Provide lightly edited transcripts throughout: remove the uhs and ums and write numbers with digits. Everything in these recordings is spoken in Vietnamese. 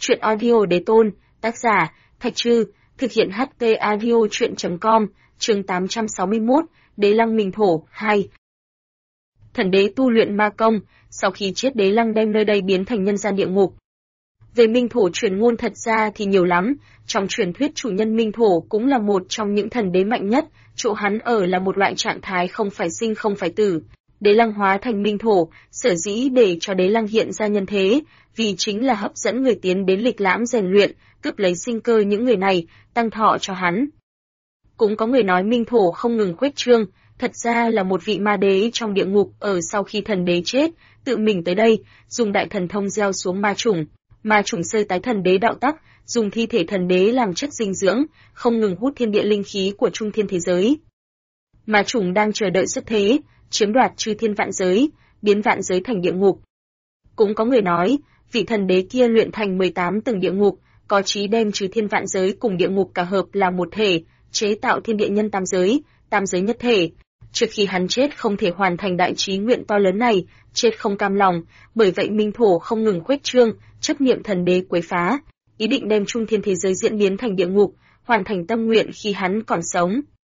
Truyện audio đế tôn, tác giả, Thạch Trư, thực hiện HT audio truyện.com, chương 861, Đế Lăng Minh Thổ, 2. Thần đế tu luyện ma công, sau khi chết Đế Lăng đem nơi đây biến thành nhân gian địa ngục. Về Minh Thổ truyền ngôn thật ra thì nhiều lắm, trong truyền thuyết chủ nhân Minh Thổ cũng là một trong những thần đế mạnh nhất, chỗ hắn ở là một loại trạng thái không phải sinh không phải tử. Đế Lăng hóa thành Minh Thổ, sở dĩ để cho Đế Lăng hiện ra nhân thế, vì chính là hấp dẫn người tiến đến lịch lãm rèn luyện, cướp lấy sinh cơ những người này, tăng thọ cho hắn. Cũng có người nói Minh Thổ không ngừng khuếch trương, thật ra là một vị ma đế trong địa ngục ở sau khi thần đế chết, tự mình tới đây, dùng đại thần thông gieo xuống ma chủng sơi tái thần đế đạo tắc, dùng thi thể thần đế làm chất dinh dưỡng, không ngừng hút thiên địa linh khí của trung thiên thế giới. Ma chủng đang chờ đợi xuất thế, chiếm đoạt chư thiên vạn giới, biến vạn giới thành địa ngục. Cũng có người nói, vị thần đế kia luyện thành 18 tầng địa ngục, có chí đem chư thiên vạn giới cùng địa ngục cả hợp là một thể, chế tạo thiên địa nhân tam giới nhất thể. Trước khi hắn chết không thể hoàn thành đại chí nguyện to lớn này, chết không cam lòng, bởi vậy Minh Thổ không ngừng khuếch trương, chấp niệm thần đế quấy phá, ý định đem trung thiên thế giới diễn biến thành địa ngục, hoàn thành tâm nguyện khi hắn còn sống.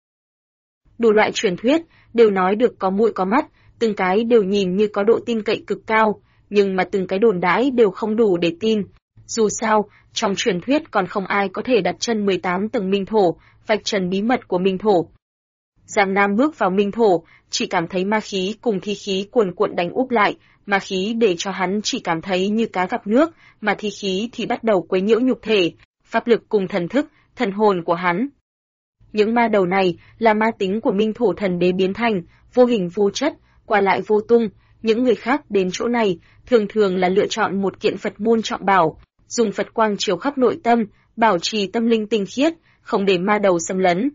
Đủ loại truyền thuyết đều nói được có mũi có mắt, từng cái đều nhìn như có độ tin cậy cực cao, nhưng mà từng cái đồn đãi đều không đủ để tin. Dù sao, trong truyền thuyết còn không ai có thể đặt chân 18 tầng Minh Thổ, vạch trần bí mật của Minh Thổ. Giang Nam bước vào Minh Thổ, chỉ cảm thấy ma khí cùng thi khí cuồn cuộn đánh úp lại, ma khí để cho hắn chỉ cảm thấy như cá gặp nước, mà thi khí thì bắt đầu quấy nhiễu nhục thể, pháp lực cùng thần thức, thần hồn của hắn. Những ma đầu này là ma tính của Minh Thổ thần đế biến thành, vô hình vô chất, qua lại vô tung. Những người khác đến chỗ này thường là lựa chọn một kiện Phật môn trọng bảo, dùng Phật quang chiếu khắp nội tâm, bảo trì tâm linh tinh khiết, không để ma đầu xâm lấn.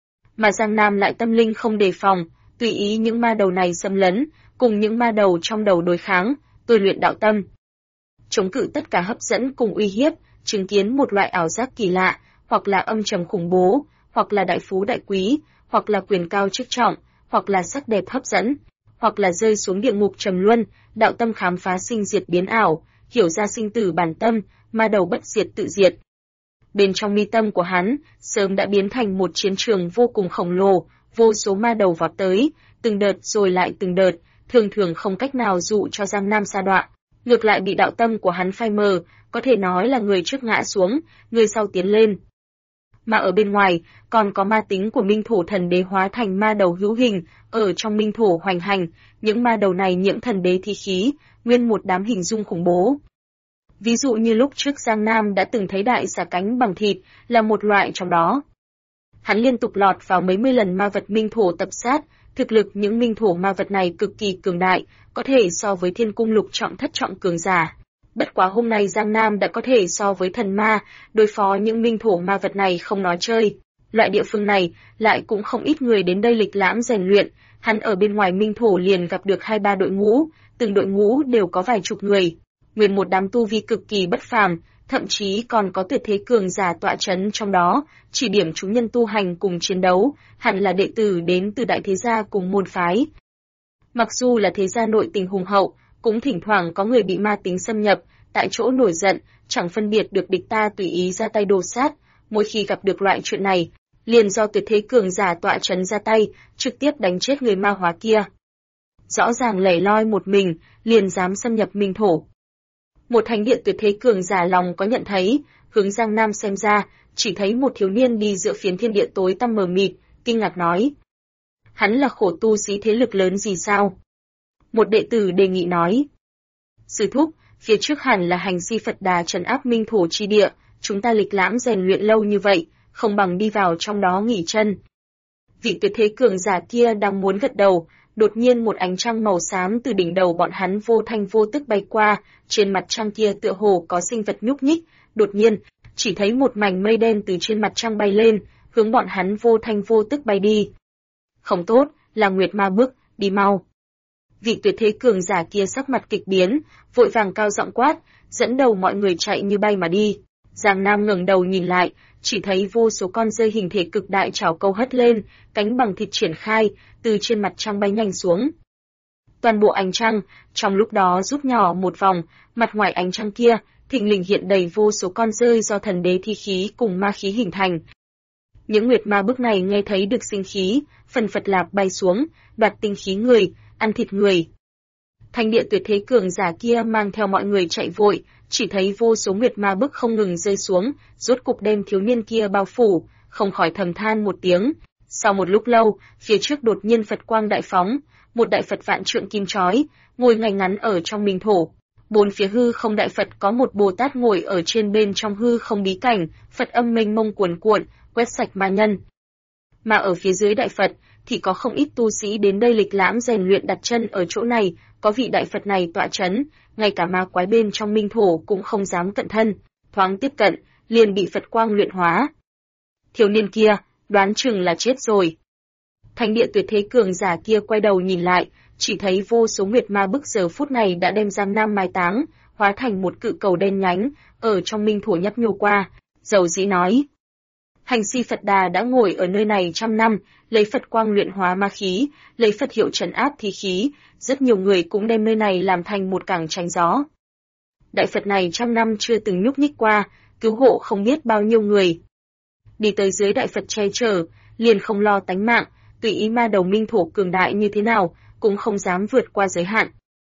Mà Giang Nam lại tâm linh không đề phòng, tùy ý những ma đầu này xâm lấn, cùng những ma đầu trong đầu đối kháng, tôi luyện đạo tâm. Chống cự tất cả hấp dẫn cùng uy hiếp, chứng kiến một loại ảo giác kỳ lạ, hoặc là âm trầm khủng bố, hoặc là đại phú đại quý, hoặc là quyền cao chức trọng, hoặc là sắc đẹp hấp dẫn, hoặc là rơi xuống địa ngục trầm luân, đạo tâm khám phá sinh diệt biến ảo, hiểu ra sinh tử bản tâm, ma đầu bất diệt tự diệt. Bên trong mi tâm của hắn, sớm đã biến thành một chiến trường vô cùng khổng lồ, vô số ma đầu vọt tới, từng đợt rồi lại từng đợt, thường không cách nào dụ cho Giang Nam sa đọa, ngược lại bị đạo tâm của hắn phai mờ, có thể nói là người trước ngã xuống, người sau tiến lên. Mà ở bên ngoài, còn có ma tính của Minh Thổ thần đế hóa thành ma đầu hữu hình, ở trong Minh Thổ hoành hành, những ma đầu này nhiễm thần đế thi khí, nguyên một đám hình dung khủng bố. Ví dụ như lúc trước Giang Nam đã từng thấy đại xà cánh bằng thịt, là một loại trong đó. Hắn liên tục lọt vào mấy mươi lần ma vật Minh Thổ tập sát, thực lực những Minh Thổ ma vật này cực kỳ cường đại, có thể so với thiên cung lục trọng thất trọng cường giả. Bất quá hôm nay Giang Nam đã có thể so với thần ma, đối phó những Minh Thổ ma vật này không nói chơi. Loại địa phương này lại cũng không ít người đến đây lịch lãm rèn luyện, hắn ở bên ngoài Minh Thổ liền gặp được 2-3 đội ngũ, từng đội ngũ đều có vài chục người. Nguyên một đám tu vi cực kỳ bất phàm, thậm chí còn có tuyệt thế cường giả tọa chấn trong đó, chỉ điểm chúng nhân tu hành cùng chiến đấu, hẳn là đệ tử đến từ đại thế gia cùng môn phái. Mặc dù là thế gia nội tình hùng hậu, cũng thỉnh thoảng có người bị ma tính xâm nhập, tại chỗ nổi giận, chẳng phân biệt được địch ta tùy ý ra tay đồ sát, mỗi khi gặp được loại chuyện này, liền do tuyệt thế cường giả tọa chấn ra tay, trực tiếp đánh chết người ma hóa kia. Rõ ràng lẻ loi một mình, liền dám xâm nhập Minh Thổ. Một thánh địa tuyệt thế cường giả lòng có nhận thấy, hướng Giang Nam xem ra, chỉ thấy một thiếu niên đi giữa phiến thiên địa tối tăm mờ mịt, kinh ngạc nói. Hắn là khổ tu sĩ thế lực lớn gì sao? Một đệ tử đề nghị nói. Sư thúc, phía trước hẳn là hành si Phật Đà trấn áp Minh Thổ chi địa, chúng ta lịch lãm rèn luyện lâu như vậy, không bằng đi vào trong đó nghỉ chân. Vị tuyệt thế cường giả kia đang muốn gật đầu, đột nhiên một ánh trăng màu xám từ đỉnh đầu bọn hắn vô thanh vô tức bay qua, trên mặt trăng kia tựa hồ có sinh vật nhúc nhích, đột nhiên, chỉ thấy một mảnh mây đen từ trên mặt trăng bay lên, hướng bọn hắn vô thanh vô tức bay đi. Không tốt, là Nguyệt Ma Bức, đi mau. Vị tuyệt thế cường giả kia sắc mặt kịch biến, vội vàng cao giọng quát, dẫn đầu mọi người chạy như bay mà đi. Giang Nam ngẩng đầu nhìn lại, chỉ thấy vô số con rơi hình thể cực đại trảo câu hất lên, cánh bằng thịt triển khai, từ trên mặt trăng bay nhanh xuống. Toàn bộ ánh trăng, trong lúc đó rút nhỏ một vòng, mặt ngoài ánh trăng kia, thình lình hiện đầy vô số con rơi do thần đế thi khí cùng ma khí hình thành. Những nguyệt ma bức này nghe thấy được sinh khí, phần phật lạp bay xuống, đoạt tinh khí người, ăn thịt người. Thánh địa tuyệt thế cường giả kia mang theo mọi người chạy vội, chỉ thấy vô số nguyệt ma bức không ngừng rơi xuống, rốt cục đem thiếu niên kia bao phủ, không khỏi thầm than một tiếng. Sau một lúc lâu, phía trước đột nhiên Phật quang đại phóng, một đại Phật vạn trượng kim chói, ngồi ngay ngắn ở trong minh thổ. Bốn phía hư không đại Phật có một Bồ Tát ngồi ở trên bên trong hư không bí cảnh, Phật âm mênh mông cuồn cuộn, quét sạch ma nhân. Mà ở phía dưới đại Phật thì có không ít tu sĩ đến đây lịch lãm rèn luyện đặt chân ở chỗ này, có vị đại Phật này tọa chấn, ngay cả ma quái bên trong minh thổ cũng không dám cận thân, thoáng tiếp cận, liền bị Phật quang luyện hóa. Thiếu niên kia, đoán chừng là chết rồi. Thánh địa tuyệt thế cường giả kia quay đầu nhìn lại, chỉ thấy vô số nguyệt ma bức giờ phút này đã đem Giang Nam mai táng, hóa thành một cự cầu đen nhánh, ở trong minh thổ nhấp nhô qua, dầu dĩ nói. Hành Si Phật Đà đã ngồi ở nơi này trăm năm, lấy Phật quang luyện hóa ma khí, lấy Phật hiệu trấn áp thi khí, rất nhiều người cũng đem nơi này làm thành một cảng tránh gió. Đại Phật này trăm năm chưa từng nhúc nhích qua, cứu hộ không biết bao nhiêu người. Đi tới dưới đại Phật che chở, liền không lo tánh mạng, tùy ý ma đầu minh thổ cường đại như thế nào, cũng không dám vượt qua giới hạn.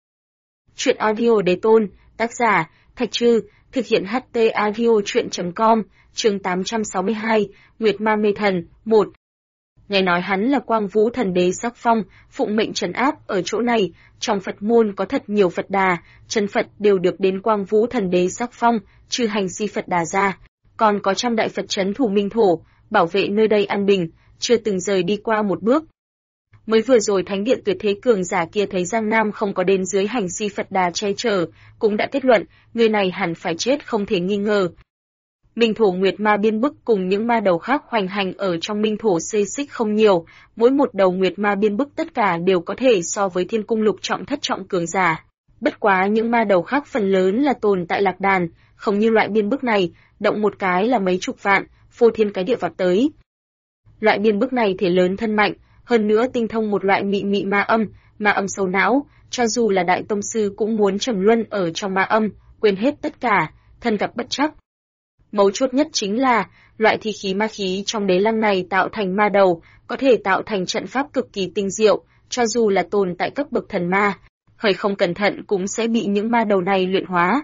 Chuyện audio Đế Tôn, tác giả, Thạch Trư, thực hiện HT audio chuyện.com, chương 862, Nguyệt Ma Mê Thần, 1. Nghe nói hắn là Quang Vũ Thần Đế sắc phong, phụng mệnh trấn áp ở chỗ này, trong Phật môn có thật nhiều Phật Đà, chân Phật đều được đến Quang Vũ Thần Đế sắc phong, trừ Hành Si Phật Đà ra, còn có trăm đại Phật trấn thủ minh thổ, bảo vệ nơi đây an bình, chưa từng rời đi qua một bước. Mới vừa rồi thánh điện tuyệt thế cường giả kia thấy Giang Nam không có đến dưới Hành Si Phật Đà che chở, cũng đã kết luận, người này hẳn phải chết không thể nghi ngờ. Minh thổ nguyệt ma biên bức cùng những ma đầu khác hoành hành ở trong minh thổ xê xích không nhiều, mỗi một đầu nguyệt ma biên bức tất cả đều có thể so với thiên cung lục trọng thất trọng cường giả. Bất quá những ma đầu khác phần lớn là tồn tại lạc đàn, không như loại biên bức này, động một cái là mấy chục vạn, phô thiên cái địa vọt tới. Loại biên bức này thể lớn thân mạnh, hơn nữa tinh thông một loại mị mị ma âm sâu não, cho dù là đại tông sư cũng muốn trầm luân ở trong ma âm, quên hết tất cả, thân gặp bất trắc. Mấu chốt nhất chính là, loại thi khí ma khí trong đế lăng này tạo thành ma đầu, có thể tạo thành trận pháp cực kỳ tinh diệu, cho dù là tồn tại cấp bậc thần ma, hơi không cẩn thận cũng sẽ bị những ma đầu này luyện hóa.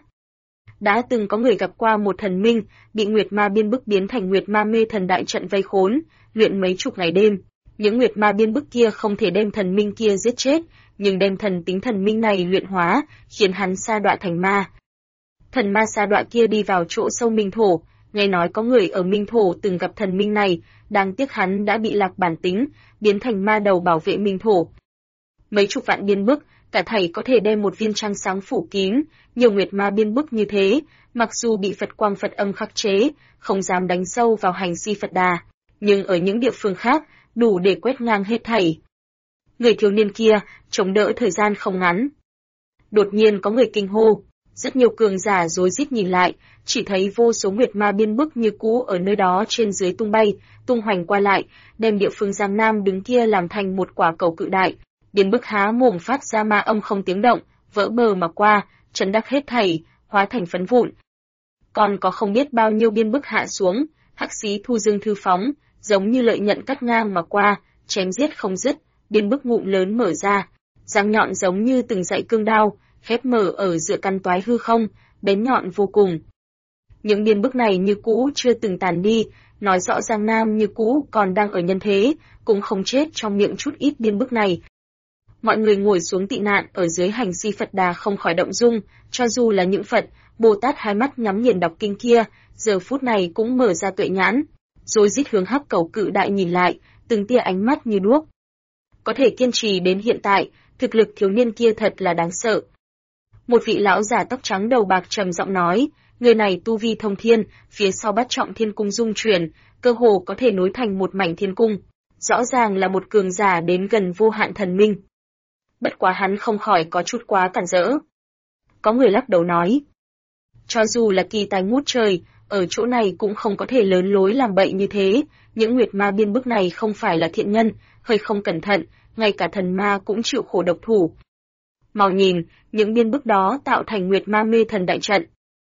Đã từng có người gặp qua một thần minh, bị nguyệt ma biên bức biến thành nguyệt ma mê thần đại trận vây khốn, luyện mấy chục ngày đêm. Những nguyệt ma biên bức kia không thể đem thần minh kia giết chết, nhưng đem thần tính thần minh này luyện hóa, khiến hắn sa đọa thành ma. Thần ma sa đọa kia đi vào chỗ sâu minh thổ, nghe nói có người ở minh thổ từng gặp thần minh này, đáng tiếc hắn đã bị lạc bản tính, biến thành ma đầu bảo vệ minh thổ. Mấy chục vạn biên bức, cả thảy có thể đem một viên trăng sáng phủ kín, nhiều nguyệt ma biên bức như thế, mặc dù bị Phật quang Phật âm khắc chế, không dám đánh sâu vào Hành Si Phật Đà, nhưng ở những địa phương khác, đủ để quét ngang hết thảy. Người thiếu niên kia, chống đỡ thời gian không ngắn. Đột nhiên có người kinh hô, rất nhiều cường giả rối rít nhìn lại, chỉ thấy vô số nguyệt ma biên bức như cũ ở nơi đó trên dưới tung bay, tung hoành qua lại, đem địa phương Giang Nam đứng kia làm thành một quả cầu cự đại. Biên bức há mồm phát ra ma âm không tiếng động, vỡ bờ mà qua, chấn đắc hết thảy, hóa thành phấn vụn. Còn có không biết bao nhiêu biên bức hạ xuống, hắc xí thu dương thư phóng, giống như lợi nhận cắt ngang mà qua, chém giết không dứt, biên bức ngụm lớn mở ra, răng nhọn giống như từng dãy cương đao, khép mở ở giữa căn toái hư không, bén nhọn vô cùng. Những biên bức này như cũ chưa từng tàn đi, nói rõ Giang Nam như cũ còn đang ở nhân thế, cũng không chết trong miệng chút ít biên bức này. Mọi người ngồi xuống tị nạn ở dưới Hành Si Phật Đà không khỏi động dung, cho dù là những Phật, Bồ Tát hai mắt nhắm nghiền đọc kinh kia, giờ phút này cũng mở ra tuệ nhãn, rồi rít hướng hắc cầu cự đại nhìn lại, từng tia ánh mắt như đuốc. Có thể kiên trì đến hiện tại, thực lực thiếu niên kia thật là đáng sợ. Một vị lão giả tóc trắng đầu bạc trầm giọng nói, người này tu vi thông thiên, phía sau bát trọng thiên cung dung chuyển, cơ hồ có thể nối thành một mảnh thiên cung. Rõ ràng là một cường giả đến gần vô hạn thần minh. Bất quá hắn không khỏi có chút quá cản rỡ. Có người lắc đầu nói, cho dù là kỳ tài ngút trời, ở chỗ này cũng không có thể lớn lối làm bậy như thế, những nguyệt ma biên bức này không phải là thiện nhân, hơi không cẩn thận, ngay cả thần ma cũng chịu khổ độc thủ. Mau nhìn, những biên bức đó tạo thành nguyệt ma mê thần đại trận.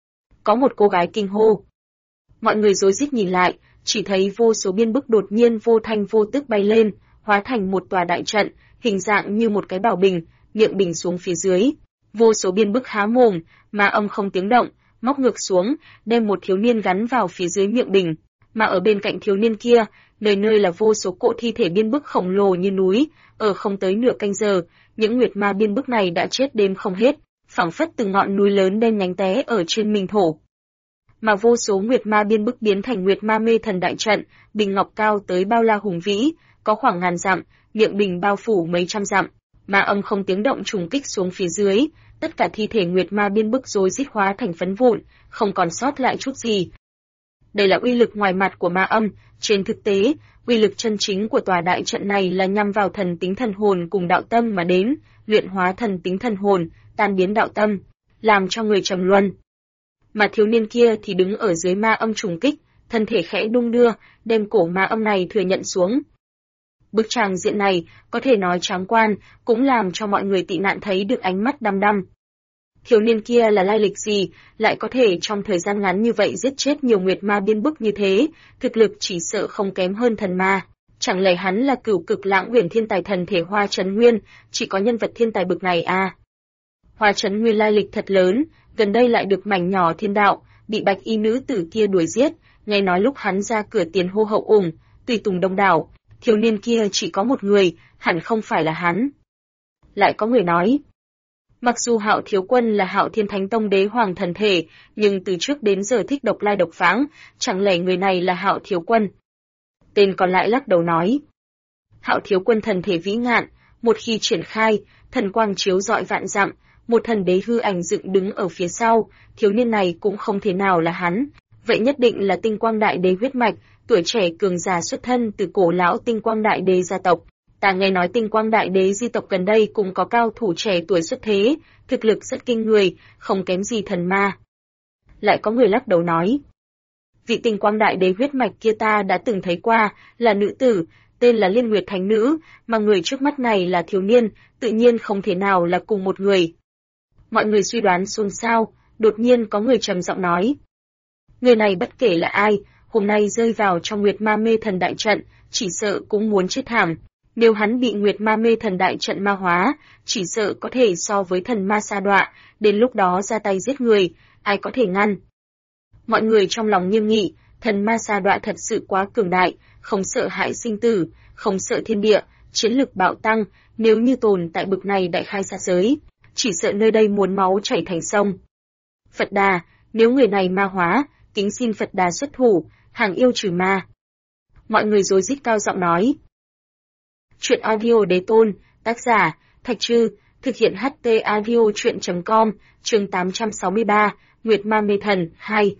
có một cô gái kinh hô. Mọi người rối rít nhìn lại, chỉ thấy vô số biên bức đột nhiên vô thanh vô tức bay lên, hóa thành một tòa đại trận, hình dạng như một cái bảo bình, miệng bình xuống phía dưới. Vô số biên bức há mồm, mà âm không tiếng động, móc ngược xuống, đem một thiếu niên gắn vào phía dưới miệng bình. Mà ở bên cạnh thiếu niên kia, nơi nơi là vô số cỗ thi thể biên bức khổng lồ như núi, ở không tới nửa canh giờ, những nguyệt ma biên bức này đã chết đêm không hết, phảng phất từng ngọn núi lớn đen nhánh té ở trên minh thổ. Mà vô số nguyệt ma biên bức biến thành nguyệt ma mê thần đại trận, bình ngọc cao tới bao la hùng vĩ, có khoảng ngàn dặm, miệng bình bao phủ mấy trăm dặm, mà âm không tiếng động trùng kích xuống phía dưới, tất cả thi thể nguyệt ma biên bức rối rít hóa thành phấn vụn, không còn sót lại chút gì. Đây là uy lực ngoài mặt của ma âm, trên thực tế, uy lực chân chính của tòa đại trận này là nhằm vào thần tính thần hồn cùng đạo tâm mà đến, luyện hóa thần tính thần hồn, tan biến đạo tâm, làm cho người trầm luân. Mà thiếu niên kia thì đứng ở dưới ma âm trùng kích, thân thể khẽ đung đưa, đem cổ ma âm này thừa nhận xuống. Bức tràng diện này, có thể nói tráng quan, cũng làm cho mọi người tị nạn thấy được ánh mắt đăm đăm. Thiếu niên kia là lai lịch gì, lại có thể trong thời gian ngắn như vậy giết chết nhiều nguyệt ma biên bức như thế, thực lực chỉ sợ không kém hơn thần ma. Chẳng lẽ hắn là cửu cực lãng uyển thiên tài thần thể Hoa Chấn Nguyên, chỉ có nhân vật thiên tài bực này à? Hoa Chấn Nguyên lai lịch thật lớn, gần đây lại được mảnh nhỏ thiên đạo, bị bạch y nữ tử kia đuổi giết, nghe nói lúc hắn ra cửa tiền hô hậu ủng, tùy tùng đông đảo, thiếu niên kia chỉ có một người, hẳn không phải là hắn. Lại có người nói, mặc dù Hạo Thiếu Quân là Hạo Thiên Thánh Tông đế hoàng thần thể, nhưng từ trước đến giờ thích độc lai độc pháng, chẳng lẽ người này là Hạo Thiếu Quân? Tên còn lại lắc đầu nói, Hạo Thiếu Quân thần thể vĩ ngạn, một khi triển khai, thần quang chiếu rọi vạn dặm, một thần đế hư ảnh dựng đứng ở phía sau, thiếu niên này cũng không thể nào là hắn, vậy nhất định là Tinh Quang Đại Đế huyết mạch, tuổi trẻ cường già xuất thân từ cổ lão Tinh Quang Đại Đế gia tộc. Ta nghe nói Tinh Quang Đại Đế di tộc gần đây cũng có cao thủ trẻ tuổi xuất thế, thực lực rất kinh người, không kém gì thần ma. Lại có người lắc đầu nói, vị Tinh Quang Đại Đế huyết mạch kia ta đã từng thấy qua, là nữ tử, tên là Liên Nguyệt Thánh Nữ, mà người trước mắt này là thiếu niên, tự nhiên không thể nào là cùng một người. Mọi người suy đoán xôn xao, đột nhiên có người trầm giọng nói, người này bất kể là ai, hôm nay rơi vào trong Nguyệt Ma Mê Thần đại trận, chỉ sợ cũng muốn chết thảm. Nếu hắn bị Nguyệt Ma Mê Thần đại trận ma hóa, chỉ sợ có thể so với thần ma sa đọa, đến lúc đó ra tay giết người, ai có thể ngăn. Mọi người trong lòng nghiêm nghị, thần ma sa đọa thật sự quá cường đại, không sợ hãi sinh tử, không sợ thiên địa, chiến lực bạo tăng, nếu như tồn tại bực này đại khai sát giới, chỉ sợ nơi đây muốn máu chảy thành sông. Phật Đà, nếu người này ma hóa, kính xin Phật Đà xuất thủ, hàng yêu trừ ma. Mọi người rối rít cao giọng nói. Truyện audio đế tôn, tác giả, Thạch Trư, thực hiện HT audio truyện.com, chương 863, Nguyệt Ma Mê Thần, 2.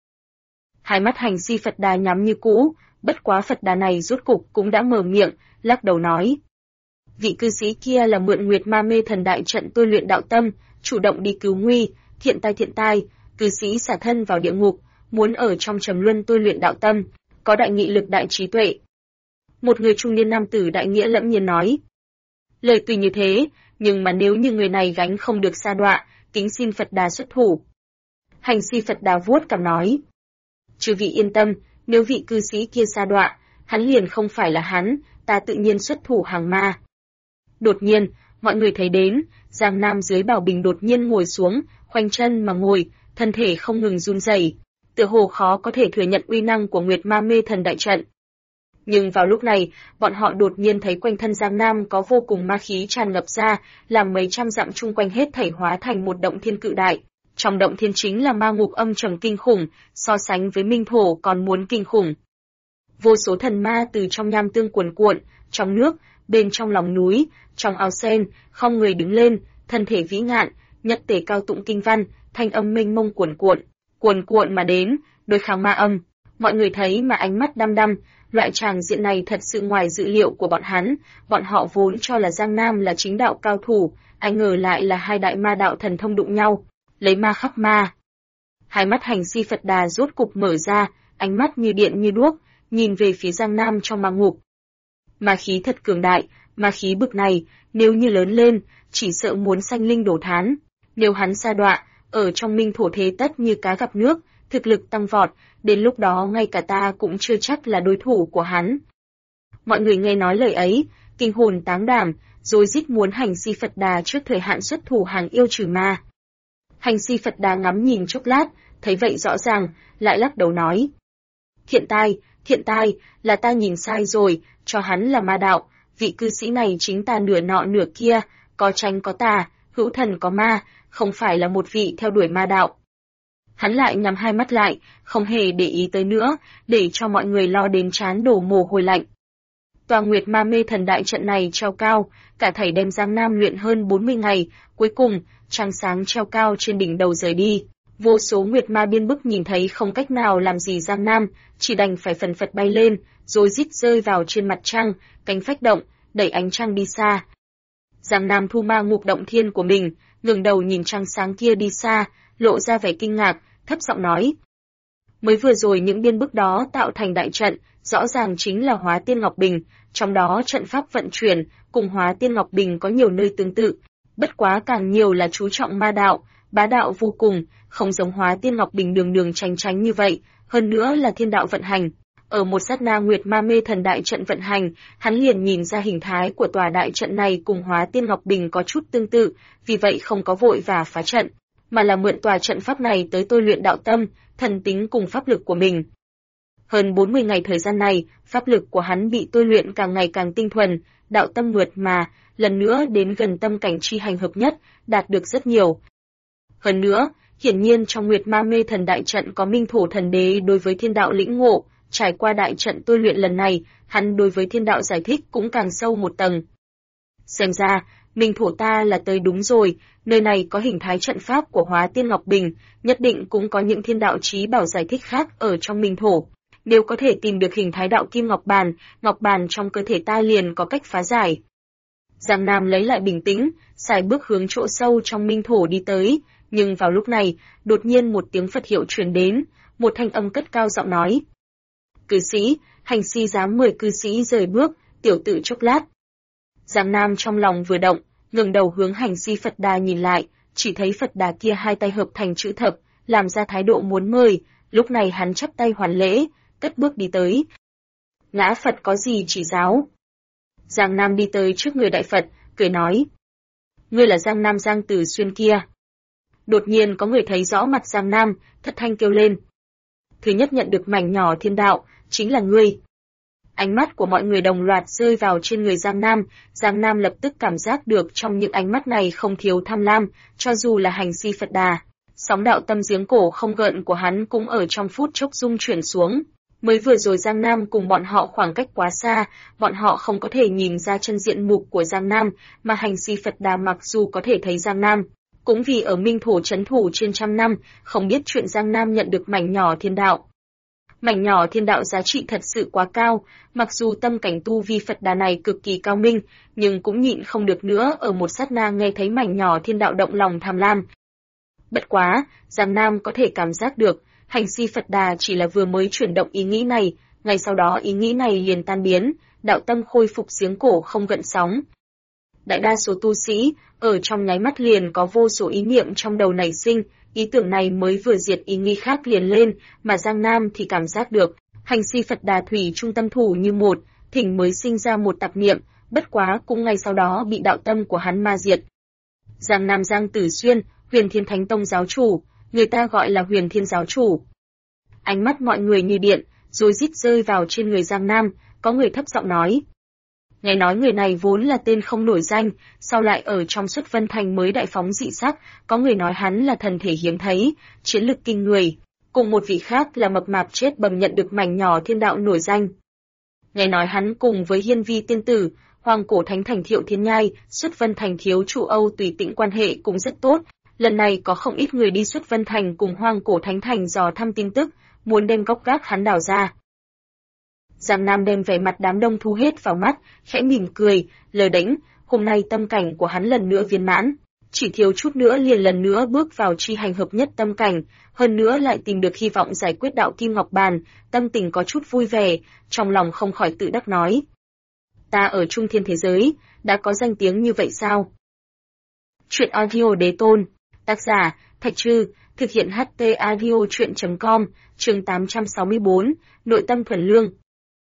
Hai mắt hành si Phật Đà nhắm như cũ, bất quá Phật Đà này rốt cục cũng đã mở miệng, lắc đầu nói. Vị cư sĩ kia là mượn Nguyệt Ma Mê Thần đại trận tôi luyện đạo tâm, chủ động đi cứu nguy, thiện tai, cư sĩ xả thân vào địa ngục, muốn ở trong trầm luân tôi luyện đạo tâm, có đại nghị lực đại trí tuệ. Một người trung niên nam tử đại nghĩa lẫm nhiên nói. Lời tuy như thế, nhưng mà nếu như người này gánh không được sa đọa, kính xin Phật Đà xuất thủ. Hành si Phật Đà vuốt cằm nói. Chư vị yên tâm, nếu vị cư sĩ kia sa đọa, hắn liền không phải là hắn, ta tự nhiên xuất thủ hàng ma. Đột nhiên, mọi người thấy đến, Giang Nam dưới bảo bình đột nhiên ngồi xuống, khoanh chân mà ngồi, thân thể không ngừng run rẩy, tựa hồ khó có thể thừa nhận uy năng của Nguyệt Ma Mê Thần đại trận. Nhưng vào lúc này, bọn họ đột nhiên thấy quanh thân Giang Nam có vô cùng ma khí tràn ngập ra, làm mấy trăm dặm chung quanh hết thảy hóa thành một động thiên cự đại. Trong động thiên chính là ma ngục âm trầm kinh khủng, so sánh với minh thổ còn muốn kinh khủng. Vô số thần ma từ trong nham tương cuồn cuộn, trong nước, bên trong lòng núi, trong ao sen, không người đứng lên, thân thể vĩ ngạn, nhất tề cao tụng kinh văn, thanh âm mênh mông cuồn cuộn mà đến, đối kháng ma âm. Mọi người thấy mà ánh mắt đăm đăm, loại tràng diện này thật sự ngoài dự liệu của bọn họ vốn cho là Giang Nam là chính đạo cao thủ, ai ngờ lại là hai đại ma đạo thần thông đụng nhau, lấy ma khắc ma. Hai mắt hành si Phật Đà rốt cục mở ra, ánh mắt như điện như đuốc, nhìn về phía Giang Nam trong ma ngục. Ma khí thật cường đại, ma khí bực này, nếu như lớn lên, chỉ sợ muốn sanh linh đổ thán. Nếu hắn sa đọa, ở trong minh thổ thế tất như cá gặp nước, thực lực tăng vọt, đến lúc đó ngay cả ta cũng chưa chắc là đối thủ của hắn. Mọi người nghe nói lời ấy, kinh hồn táng đảm, rồi rít muốn Hành Si Phật Đà trước thời hạn xuất thủ hàng yêu trừ ma. Hành Si Phật Đà ngắm nhìn chốc lát, thấy vậy rõ ràng, lại lắc đầu nói. Thiện tai, là ta nhìn sai rồi, cho hắn là ma đạo, vị cư sĩ này chính ta nửa nọ nửa kia, có tranh có tà, hữu thần có ma, không phải là một vị theo đuổi ma đạo. Hắn lại nhắm hai mắt lại, không hề để ý tới nữa, để cho mọi người lo đến trán đổ mồ hôi lạnh. Tòa Nguyệt Ma Mê Thần đại trận này treo cao, cả thảy đem Giang Nam luyện hơn 40 ngày, cuối cùng, trăng sáng treo cao trên đỉnh đầu rời đi. Vô số Nguyệt Ma biên bức nhìn thấy không cách nào làm gì Giang Nam, chỉ đành phải phần phật bay lên, rồi rít rơi vào trên mặt trăng, cánh phách động, đẩy ánh trăng đi xa. Giang Nam thu ma ngục động thiên của mình, ngẩng đầu nhìn trăng sáng kia đi xa, lộ ra vẻ kinh ngạc, thấp giọng nói. Mới vừa rồi những biên bức đó tạo thành đại trận, rõ ràng chính là Hóa Tiên Ngọc Bình, trong đó trận pháp vận chuyển, cùng Hóa Tiên Ngọc Bình có nhiều nơi tương tự, bất quá càng nhiều là chú trọng ma đạo, bá đạo vô cùng, không giống Hóa Tiên Ngọc Bình đường đường tránh tránh như vậy, hơn nữa là thiên đạo vận hành. Ở một sát na Nguyệt Ma Mê Thần đại trận vận hành, hắn liền nhìn ra hình thái của tòa đại trận này cùng Hóa Tiên Ngọc Bình có chút tương tự, vì vậy không có vội và phá trận, mà là mượn tòa trận pháp này tới tôi luyện đạo tâm, thần tính cùng pháp lực của mình. Hơn 40 ngày thời gian này, pháp lực của hắn bị tôi luyện càng ngày càng tinh thuần, đạo tâm mượt mà, lần nữa đến gần tâm cảnh chi hành hợp nhất, đạt được rất nhiều. Hơn nữa, hiển nhiên trong Nguyệt Ma Mê Thần đại trận có Minh Thổ Thần Đế đối với thiên đạo lĩnh ngộ, trải qua đại trận tôi luyện lần này, hắn đối với thiên đạo giải thích cũng càng sâu một tầng. Xem ra, Minh Thổ ta là tới đúng rồi, nơi này có hình thái trận pháp của Hóa Tiên Ngọc Bình, nhất định cũng có những thiên đạo chí bảo giải thích khác ở trong Minh Thổ. Nếu có thể tìm được hình thái đạo kim ngọc bàn trong cơ thể ta liền có cách phá giải. Giang Nam lấy lại bình tĩnh, xài bước hướng chỗ sâu trong Minh Thổ đi tới, nhưng vào lúc này, đột nhiên một tiếng Phật hiệu truyền đến, một thanh âm cất cao giọng nói. Cư sĩ, Hành Si dám mời cư sĩ rời bước, tiểu tự chốc lát. Giang Nam trong lòng vừa động, ngẩng đầu hướng Hành Si Phật Đà nhìn lại, chỉ thấy Phật Đà kia hai tay hợp thành chữ thập, làm ra thái độ muốn mời, lúc này hắn chắp tay hoàn lễ, cất bước đi tới. Ngã Phật có gì chỉ giáo? Giang Nam đi tới trước người Đại Phật, cười nói. Ngươi là Giang Nam Giang Tử Xuyên kia. Đột nhiên có người thấy rõ mặt Giang Nam, thất thanh kêu lên. Thứ nhất nhận được mảnh nhỏ thiên đạo, chính là ngươi. Ánh mắt của mọi người đồng loạt rơi vào trên người Giang Nam lập tức cảm giác được trong những ánh mắt này không thiếu tham lam, cho dù là Hành Si Phật Đà. Sóng đạo tâm giếng cổ không gợn của hắn cũng ở trong phút chốc rung chuyển xuống. Mới vừa rồi Giang Nam cùng bọn họ khoảng cách quá xa, bọn họ không có thể nhìn ra chân diện mục của Giang Nam, mà Hành Si Phật Đà mặc dù có thể thấy Giang Nam, cũng vì ở Minh Thổ trấn thủ trên trăm năm, không biết chuyện Giang Nam nhận được mảnh nhỏ thiên đạo. Mảnh nhỏ thiên đạo giá trị thật sự quá cao, mặc dù tâm cảnh tu vi Phật Đà này cực kỳ cao minh, nhưng cũng nhịn không được nữa ở một sát na nghe thấy mảnh nhỏ thiên đạo động lòng tham lam. Bất quá, Giang Nam có thể cảm giác được, Hành Si Phật Đà chỉ là vừa mới chuyển động ý nghĩ này, ngay sau đó ý nghĩ này liền tan biến, đạo tâm khôi phục giếng cổ không gợn sóng. Đại đa số tu sĩ, ở trong nháy mắt liền có vô số ý niệm trong đầu nảy sinh, ý tưởng này mới vừa diệt ý nghĩ khác liền lên, mà Giang Nam thì cảm giác được, Hành Si Phật Đà thủy trung tâm thủ như một, thỉnh mới sinh ra một tạp niệm, bất quá cũng ngay sau đó bị đạo tâm của hắn ma diệt. Giang Nam Giang Tử Xuyên, Huyền Thiên Thánh Tông giáo chủ, người ta gọi là Huyền Thiên giáo chủ. Ánh mắt mọi người như điện, rồi rít rơi vào trên người Giang Nam, có người thấp giọng nói. Nghe nói người này vốn là tên không nổi danh, sau lại ở trong Xuất Vân Thành mới đại phóng dị sắc, có người nói hắn là thần thể hiếm thấy, chiến lực kinh người, cùng một vị khác là mập mạp chết bầm nhận được mảnh nhỏ thiên đạo nổi danh. Nghe nói hắn cùng với Hiên Vi tiên tử, Hoàng Cổ Thánh Thành Thiệu Thiên Nhai, Xuất Vân Thành thiếu chủ Âu Tùy Tĩnh quan hệ cũng rất tốt, lần này có không ít người đi Xuất Vân Thành cùng Hoàng Cổ Thánh Thành dò thăm tin tức, muốn đem gốc gác hắn đào ra. Giang Nam đem vẻ mặt đám đông thu hết vào mắt, khẽ mỉm cười, lờ đễnh, hôm nay tâm cảnh của hắn lần nữa viên mãn, chỉ thiếu chút nữa liền lần nữa bước vào chi hành hợp nhất tâm cảnh, hơn nữa lại tìm được hy vọng giải quyết đạo kim ngọc bàn, tâm tình có chút vui vẻ, trong lòng không khỏi tự đắc nói. Ta ở trung thiên thế giới, đã có danh tiếng như vậy sao? Chuyện audio Đế Tôn, tác giả, Thạch Trư, thực hiện HT Audio Chuyện.com, chương 864, nội tâm thuần lương.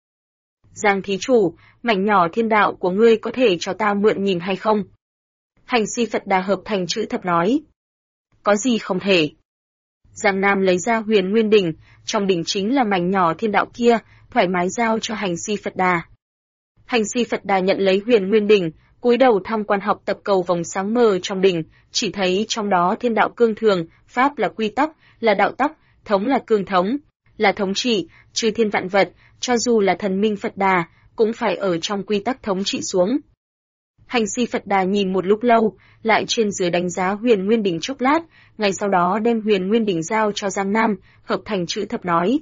Giang thí chủ, mảnh nhỏ thiên đạo của ngươi có thể cho ta mượn nhìn hay không? Hành Si Phật Đà hợp thành chữ thập nói. Có gì không thể? Giang Nam lấy ra Huyền Nguyên đỉnh, trong đỉnh chính là mảnh nhỏ thiên đạo kia, thoải mái giao cho Hành Si Phật Đà. Hành Si Phật Đà nhận lấy Huyền Nguyên đỉnh, cúi đầu tham quan học tập cầu vòng sáng mờ trong đỉnh, chỉ thấy trong đó thiên đạo cương thường, pháp là quy tắc, là đạo tắc, thống là cương thống, là thống trị, chư thiên vạn vật, cho dù là thần minh Phật Đà, cũng phải ở trong quy tắc thống trị xuống. Hành Si Phật Đà nhìn một lúc lâu, lại trên dưới đánh giá Huyền Nguyên đỉnh chốc lát, ngay sau đó đem Huyền Nguyên đỉnh giao cho Giang Nam, hợp thành chữ thập nói.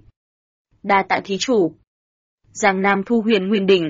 Đa tạ thí chủ. Giang Nam thu Huyền Nguyên đỉnh.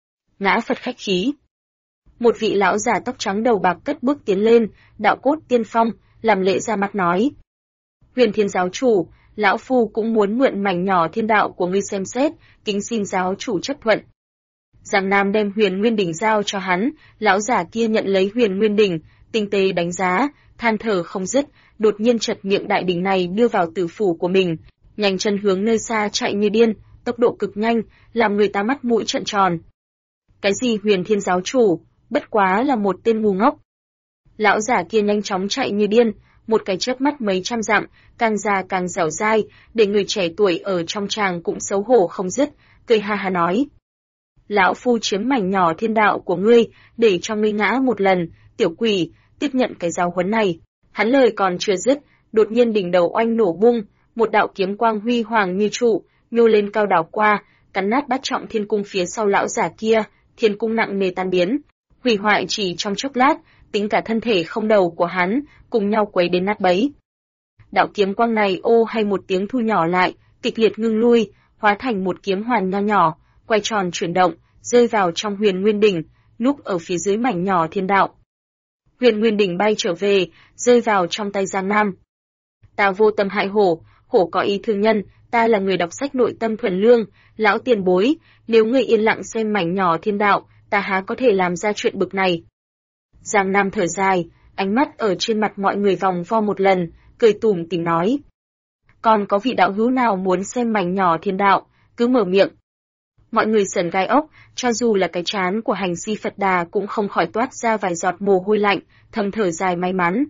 Ngã Phật khách khí. Một vị lão già tóc trắng đầu bạc cất bước tiến lên, đạo cốt tiên phong, làm lễ ra mắt nói. Huyền Thiên giáo chủ, lão phu cũng muốn mượn mảnh nhỏ thiên đạo của ngươi xem xét, kính xin giáo chủ chấp thuận. Giang Nam đem Huyền Nguyên đỉnh giao cho hắn, lão giả kia nhận lấy Huyền Nguyên đỉnh, tinh tế đánh giá, than thở không dứt, đột nhiên chật miệng đại đỉnh này đưa vào tử phủ của mình, nhanh chân hướng nơi xa chạy như điên, tốc độ cực nhanh, làm người ta mắt mũi trợn tròn. Cái gì Huyền Thiên giáo chủ, bất quá là một tên ngu ngốc. Lão giả kia nhanh chóng chạy như điên, một cái chớp mắt mấy trăm dặm, càng già càng dẻo dai, để người trẻ tuổi ở trong tràng cũng xấu hổ không dứt, cười ha ha nói. Lão phu chiếm mảnh nhỏ thiên đạo của ngươi, để cho ngươi ngã một lần, tiểu quỷ, tiếp nhận cái giáo huấn này. Hắn lời còn chưa dứt, đột nhiên đỉnh đầu oanh nổ bung, một đạo kiếm quang huy hoàng như trụ, nhô lên cao đảo qua, cắn nát bát trọng thiên cung phía sau lão giả kia, thiên cung nặng nề tan biến, hủy hoại chỉ trong chốc lát, tính cả thân thể không đầu của hắn, cùng nhau quấy đến nát bấy. Đạo kiếm quang này ô hay một tiếng thu nhỏ lại, kịch liệt ngưng lui, hóa thành một kiếm hoàn nho nhỏ, quay tròn chuyển động, rơi vào trong Huyền Nguyên đỉnh, núp ở phía dưới mảnh nhỏ thiên đạo. Huyền Nguyên đỉnh bay trở về, rơi vào trong tay Giang Nam. Ta vô tâm hại hổ, hổ có ý thương nhân, ta là người đọc sách nội tâm thuần lương, lão tiền bối, nếu người yên lặng xem mảnh nhỏ thiên đạo, ta há có thể làm ra chuyện bực này. Giang Nam thở dài, ánh mắt ở trên mặt mọi người vòng vo một lần, cười tủm tỉm nói. Còn có vị đạo hữu nào muốn xem mảnh nhỏ thiên đạo, cứ mở miệng. Mọi người sờn gai ốc, cho dù là cái trán của Hành Si Phật Đà cũng không khỏi toát ra vài giọt mồ hôi lạnh, thầm thở dài may mắn.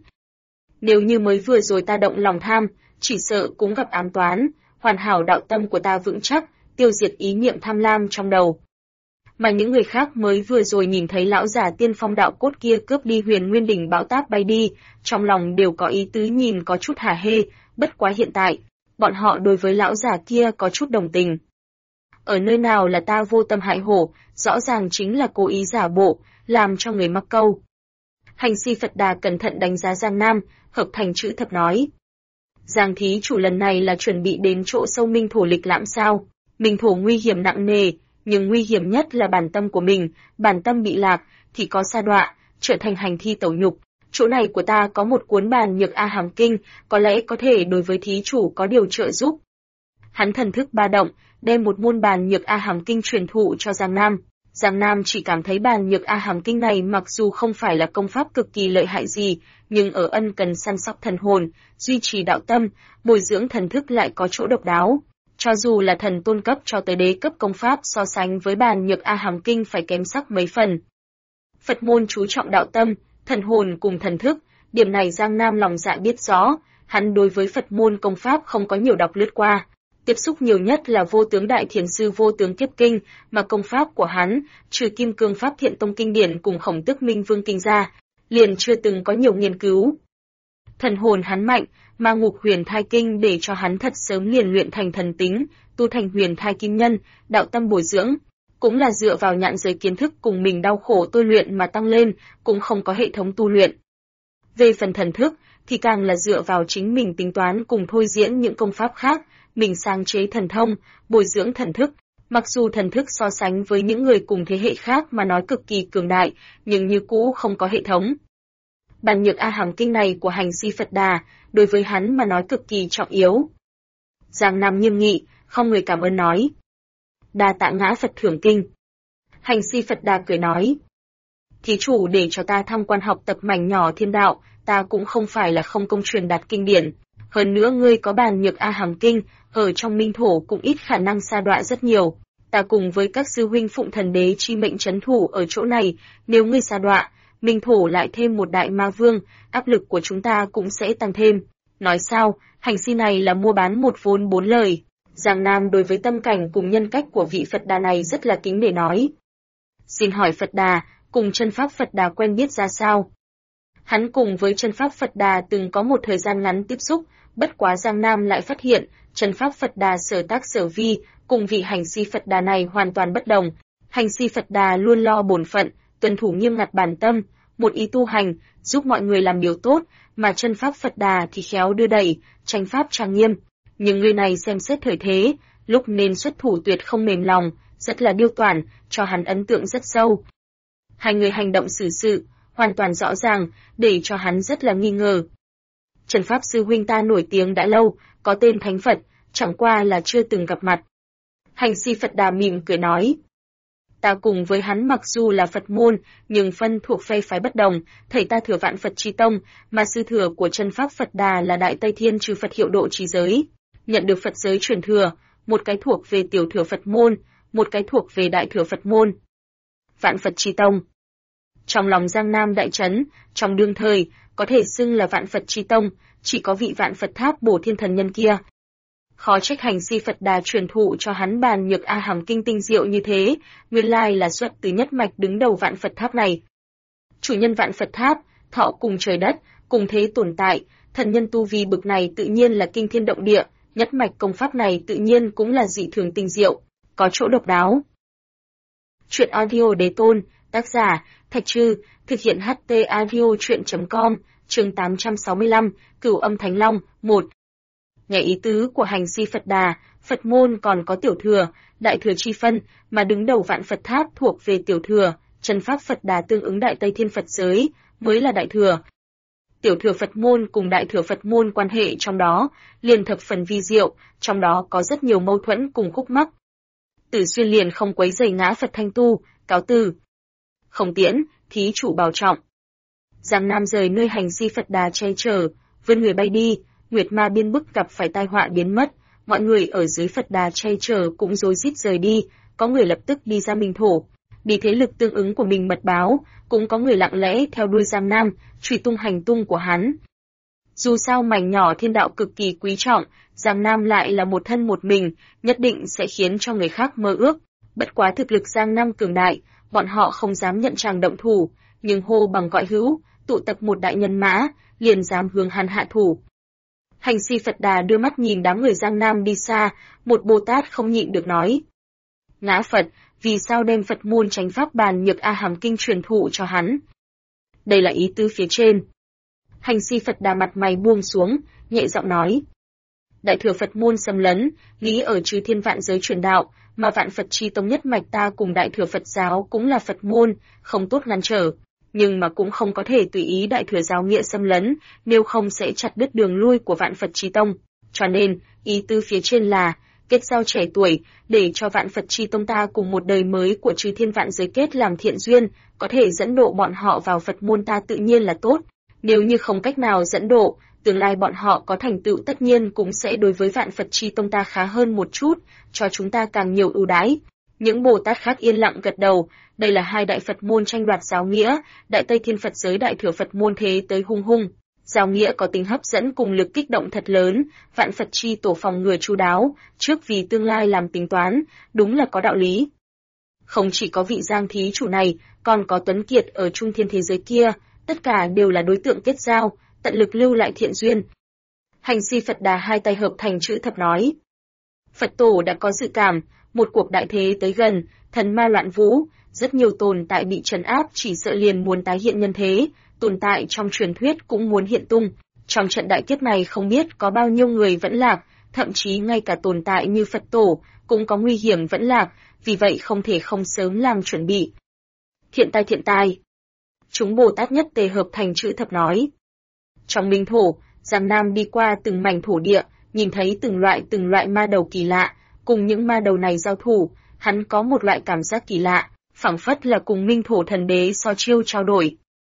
Nếu như mới vừa rồi ta động lòng tham, chỉ sợ cũng gặp ám toán, hoàn hảo đạo tâm của ta vững chắc, tiêu diệt ý niệm tham lam trong đầu. Mà những người khác mới vừa rồi nhìn thấy lão giả tiên phong đạo cốt kia cướp đi Huyền Nguyên đỉnh bão táp bay đi, trong lòng đều có ý tứ nhìn có chút hả hê, bất quá hiện tại, bọn họ đối với lão giả kia có chút đồng tình. Ở nơi nào là ta vô tâm hại hổ, rõ ràng chính là cố ý giả bộ, làm cho người mắc câu. Hành Si Phật Đà cẩn thận đánh giá Giang Nam, hợp thành chữ thập nói. Giang thí chủ lần này là chuẩn bị đến chỗ sâu minh thổ lịch lãm sao? Minh thổ nguy hiểm nặng nề, nhưng nguy hiểm nhất là bản tâm của mình, bản tâm bị lạc, thì có sa đọa, trở thành hành thi tẩu nhục. Chỗ này của ta có một cuốn bàn nhược A Hàm Kinh, có lẽ có thể đối với thí chủ có điều trợ giúp. Hắn thần thức ba động, đem một môn bàn nhược A Hàm Kinh truyền thụ cho Giang Nam. Giang Nam chỉ cảm thấy bàn nhược A Hàm Kinh này mặc dù không phải là công pháp cực kỳ lợi hại gì, nhưng ở ân cần săn sóc thần hồn, duy trì đạo tâm, bồi dưỡng thần thức lại có chỗ độc đáo. Cho dù là thần tôn cấp cho tới đế cấp công pháp so sánh với bàn nhược A Hàm Kinh phải kém sắc mấy phần. Phật môn chú trọng đạo tâm, thần hồn cùng thần thức, điểm này Giang Nam lòng dạ biết rõ, hắn đối với Phật môn công pháp không có nhiều đọc lướt qua. Tiếp xúc nhiều nhất là Vô Tướng Đại Thiền Sư Vô Tướng Kiếp Kinh, mà công pháp của hắn, trừ Kim Cương Pháp Thiện Tông Kinh điển cùng Khổng Tước Minh Vương Kinh ra, liền chưa từng có nhiều nghiên cứu. Thần hồn hắn mạnh, mà Ngục Huyền Thai Kinh để cho hắn thật sớm liền luyện thành thần tính, tu thành Huyền Thai Kim Nhân, đạo tâm bồi dưỡng, cũng là dựa vào nhạn giới kiến thức cùng mình đau khổ tôi luyện mà tăng lên, cũng không có hệ thống tu luyện. Về phần thần thức, thì càng là dựa vào chính mình tính toán cùng thôi diễn những công pháp khác, mình sáng chế thần thông, bồi dưỡng thần thức. Mặc dù thần thức so sánh với những người cùng thế hệ khác mà nói cực kỳ cường đại, nhưng như cũ không có hệ thống. Bàn nhược A Hàm Kinh này của Hành Si Phật Đà, đối với hắn mà nói cực kỳ trọng yếu. Giang Nam nghiêm nghị, không người cảm ơn nói. Đa tạ ngã Phật thưởng kinh. Hành Si Phật Đà cười nói. Thí chủ để cho ta tham quan học tập mảnh nhỏ thiên đạo, ta cũng không phải là không công truyền đạt kinh điển. Hơn nữa ngươi có bàn nhược A Hàm Kinh, ở trong minh thổ cũng ít khả năng sa đọa rất nhiều. Ta cùng với các sư huynh phụng thần đế chi mệnh trấn thủ ở chỗ này, nếu ngươi sa đọa, minh thổ lại thêm một đại ma vương, áp lực của chúng ta cũng sẽ tăng thêm. Nói sao, hành si này là mua bán một vốn bốn lời. Giang Nam đối với tâm cảnh cùng nhân cách của vị Phật Đà này rất là kính để nói. Xin hỏi Phật Đà, cùng chân pháp Phật Đà quen biết ra sao? Hắn cùng với chân pháp Phật Đà từng có một thời gian ngắn tiếp xúc, bất quá Giang Nam lại phát hiện, chân pháp Phật Đà sở tác sở vi, cùng vị hành si Phật Đà này hoàn toàn bất đồng. Hành si Phật Đà luôn lo bổn phận, tuân thủ nghiêm ngặt bản tâm, một ý tu hành, giúp mọi người làm điều tốt, mà chân pháp Phật Đà thì khéo đưa đẩy, tranh pháp trang nghiêm. Nhưng người này xem xét thời thế, lúc nên xuất thủ tuyệt không mềm lòng, rất là điêu toản, cho hắn ấn tượng rất sâu. Hai người hành động xử sự, hoàn toàn rõ ràng, để cho hắn rất là nghi ngờ. Trần Pháp Sư huynh ta nổi tiếng đã lâu, có tên Thánh Phật, chẳng qua là chưa từng gặp mặt. Hành si Phật Đà mỉm cười nói. Ta cùng với hắn mặc dù là Phật môn, nhưng phân thuộc phe phái bất đồng, thầy ta thừa Vạn Phật Chi Tông, mà sư thừa của chân pháp Phật Đà là Đại Tây Thiên Trừ Phật Hiệu Độ Trí Giới. Nhận được Phật giới truyền thừa, một cái thuộc về tiểu thừa Phật môn, một cái thuộc về đại thừa Phật môn. Vạn Phật Chi Tông. Trong lòng Giang Nam đại trấn, trong đương thời, có thể xưng là Vạn Phật Chi Tông, chỉ có vị Vạn Phật Tháp Bổ Thiên Thần Nhân kia. Khó trách hành si Phật Đà truyền thụ cho hắn bàn nhược A Hàm Kinh tinh diệu như thế, nguyên lai là xuất từ nhất mạch đứng đầu Vạn Phật Tháp này. Chủ nhân Vạn Phật Tháp, thọ cùng trời đất, cùng thế tồn tại, thần nhân tu vi bực này tự nhiên là kinh thiên động địa, nhất mạch công pháp này tự nhiên cũng là dị thường tinh diệu, có chỗ độc đáo. Chuyện audio Đế Tôn, tác giả, Thạch Trư, thực hiện HT audio chuyện.com, chương 865, Cửu Âm Thánh Long, 1. Nghe ý tứ của hành si Phật Đà, Phật môn còn có tiểu thừa, đại thừa chi phân, mà đứng đầu Vạn Phật Tháp thuộc về tiểu thừa, chân pháp Phật Đà tương ứng Đại Tây Thiên Phật giới, mới là đại thừa. Tiểu thừa Phật môn cùng đại thừa Phật môn quan hệ trong đó, liền thập phần vi diệu, trong đó có rất nhiều mâu thuẫn cùng khúc mắc. Tử Xuyên liền không quấy rầy ngã Phật thanh tu, cáo từ. Không tiễn, thí chủ bảo trọng. Giang Nam rời nơi hành si Phật Đà che chở, vươn người bay đi, Nguyệt Ma biên bức gặp phải tai họa biến mất, mọi người ở dưới Phật Đà che chở cũng rối rít rời đi, có người lập tức đi ra Minh Thổ, đi thế lực tương ứng của mình mật báo, cũng có người lặng lẽ theo đuôi Giang Nam, truy tung hành tung của hắn. Dù sao mảnh nhỏ thiên đạo cực kỳ quý trọng, Giang Nam lại là một thân một mình, nhất định sẽ khiến cho người khác mơ ước. Bất quá thực lực Giang Nam cường đại, bọn họ không dám nhận chàng động thủ, nhưng hô bằng gọi hữu, tụ tập một đại nhân mã, liền dám hướng hắn hạ thủ. Hành si Phật Đà đưa mắt nhìn đám người Giang Nam đi xa, một Bồ Tát không nhịn được nói. Ngã Phật, vì sao đem Phật môn chánh pháp bàn nhược A Hàm Kinh truyền thụ cho hắn? Đây là ý tứ phía trên. Hành si Phật Đà mặt mày buông xuống, nhẹ giọng nói. Đại thừa Phật môn xâm lấn, nghĩ ở chư thiên vạn giới truyền đạo, mà Vạn Phật Chi Tông nhất mạch ta cùng đại thừa Phật giáo cũng là Phật môn, không tốt ngăn trở. Nhưng mà cũng không có thể tùy ý đại thừa giáo nghĩa xâm lấn, nếu không sẽ chặt đứt đường lui của Vạn Phật Chi Tông. Cho nên, ý tứ phía trên là, kết giao trẻ tuổi, để cho Vạn Phật Chi Tông ta cùng một đời mới của chư thiên vạn giới kết làm thiện duyên, có thể dẫn độ bọn họ vào Phật môn ta tự nhiên là tốt. Nếu như không cách nào dẫn độ, tương lai bọn họ có thành tựu tất nhiên cũng sẽ đối với Vạn Phật Chi Tông ta khá hơn một chút, cho chúng ta càng nhiều ưu đãi. Những Bồ Tát khác yên lặng gật đầu, đây là hai đại Phật môn tranh đoạt giáo nghĩa, Đại Tây Thiên Phật giới đại thừa Phật môn thế tới hung hung. Giáo nghĩa có tính hấp dẫn cùng lực kích động thật lớn, Vạn Phật Chi tổ phòng ngừa chu đáo, trước vì tương lai làm tính toán, đúng là có đạo lý. Không chỉ có vị Giang thí chủ này, còn có Tuấn Kiệt ở trung thiên thế giới kia, tất cả đều là đối tượng kết giao, tận lực lưu lại thiện duyên. Hành si Phật Đà hai tay hợp thành chữ thập nói. Phật tổ đã có dự cảm, một cuộc đại thế tới gần, thần ma loạn vũ, rất nhiều tồn tại bị trấn áp chỉ sợ liền muốn tái hiện nhân thế, tồn tại trong truyền thuyết cũng muốn hiện tung. Trong trận đại kiếp này không biết có bao nhiêu người vẫn lạc, thậm chí ngay cả tồn tại như Phật tổ cũng có nguy hiểm vẫn lạc, vì vậy không thể không sớm làm chuẩn bị. Thiện tai. Chúng Bồ Tát nhất tề hợp thành chữ thập nói. Trong Minh Thổ, Giang Nam đi qua từng mảnh thổ địa, nhìn thấy từng loại ma đầu kỳ lạ, cùng những ma đầu này giao thủ, hắn có một loại cảm giác kỳ lạ, phảng phất là cùng Minh Thổ thần đế so chiêu trao đổi.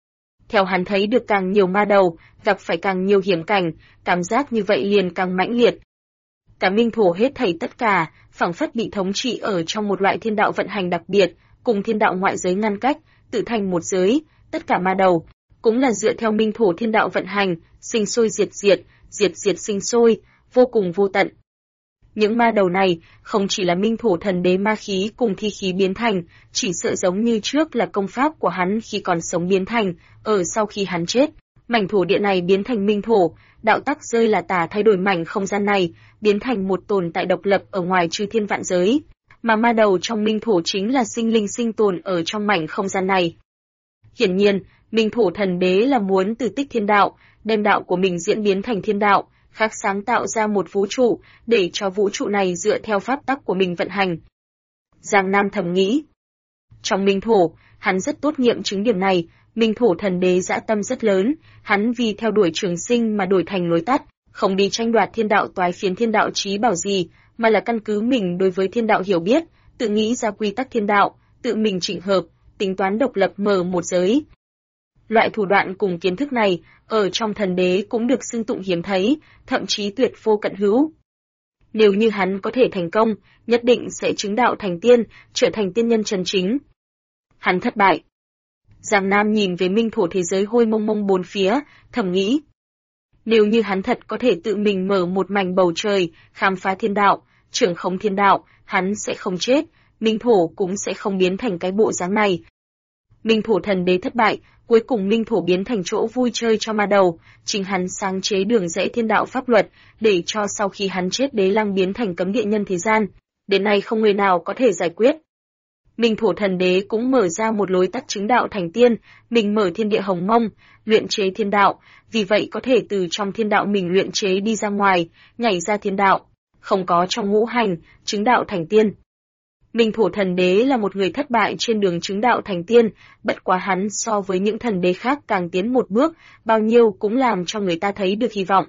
Theo hắn thấy được càng nhiều ma đầu, gặp phải càng nhiều hiểm cảnh, cảm giác như vậy liền càng mãnh liệt. Cả minh thổ hết thảy tất cả, phảng phất bị thống trị ở trong một loại thiên đạo vận hành đặc biệt, cùng thiên đạo ngoại giới ngăn cách, tự thành một giới, tất cả ma đầu cũng là dựa theo minh thổ thiên đạo vận hành, sinh sôi diệt diệt sinh sôi, vô cùng vô tận. Những ma đầu này không chỉ là minh thổ thần đế ma khí cùng thi khí biến thành, chỉ sợ giống như trước là công pháp của hắn khi còn sống biến thành, ở sau khi hắn chết, mảnh thổ địa này biến thành minh thổ, đạo tắc rơi là tả thay đổi mảnh không gian này, biến thành một tồn tại độc lập ở ngoài chư thiên vạn giới, mà ma đầu trong minh thổ chính là sinh linh sinh tồn ở trong mảnh không gian này. Hiển nhiên, minh thổ thần đế là muốn từ tích thiên đạo, đem đạo của mình diễn biến thành thiên đạo, khác sáng tạo ra một vũ trụ, để cho vũ trụ này dựa theo pháp tắc của mình vận hành. Giang Nam thầm nghĩ. Trong minh thổ, hắn rất tốt nghiệm chứng điểm này, minh thổ thần đế dã tâm rất lớn, hắn vì theo đuổi trường sinh mà đổi thành lối tắt, không đi tranh đoạt thiên đạo toái phiến thiên đạo chí bảo gì, mà là căn cứ mình đối với thiên đạo hiểu biết, tự nghĩ ra quy tắc thiên đạo, tự mình chỉnh hợp, tính toán độc lập mở một giới. Loại thủ đoạn cùng kiến thức này, ở trong thần đế cũng được xưng tụng hiếm thấy, thậm chí tuyệt vô cận hữu. Nếu như hắn có thể thành công, nhất định sẽ chứng đạo thành tiên, trở thành tiên nhân chân chính. Hắn thất bại. Giang Nam nhìn về minh thổ thế giới hôi mông mông bốn phía, thầm nghĩ. Nếu như hắn thật có thể tự mình mở một mảnh bầu trời, khám phá thiên đạo, trưởng khống thiên đạo, hắn sẽ không chết, minh thổ cũng sẽ không biến thành cái bộ dáng này. Minh thổ thần đế thất bại, cuối cùng minh thổ biến thành chỗ vui chơi cho ma đầu, chính hắn sáng chế đường rẽ thiên đạo pháp luật, để cho sau khi hắn chết đế lăng biến thành cấm địa nhân thế gian, đến nay không người nào có thể giải quyết. Minh thổ thần đế cũng mở ra một lối tắt chứng đạo thành tiên, mình mở thiên địa hồng mông, luyện chế thiên đạo, vì vậy có thể từ trong thiên đạo mình luyện chế đi ra ngoài, nhảy ra thiên đạo, không có trong ngũ hành, chứng đạo thành tiên. Minh thổ thần đế là một người thất bại trên đường chứng đạo thành tiên, bất quá hắn so với những thần đế khác càng tiến một bước, bao nhiêu cũng làm cho người ta thấy được hy vọng.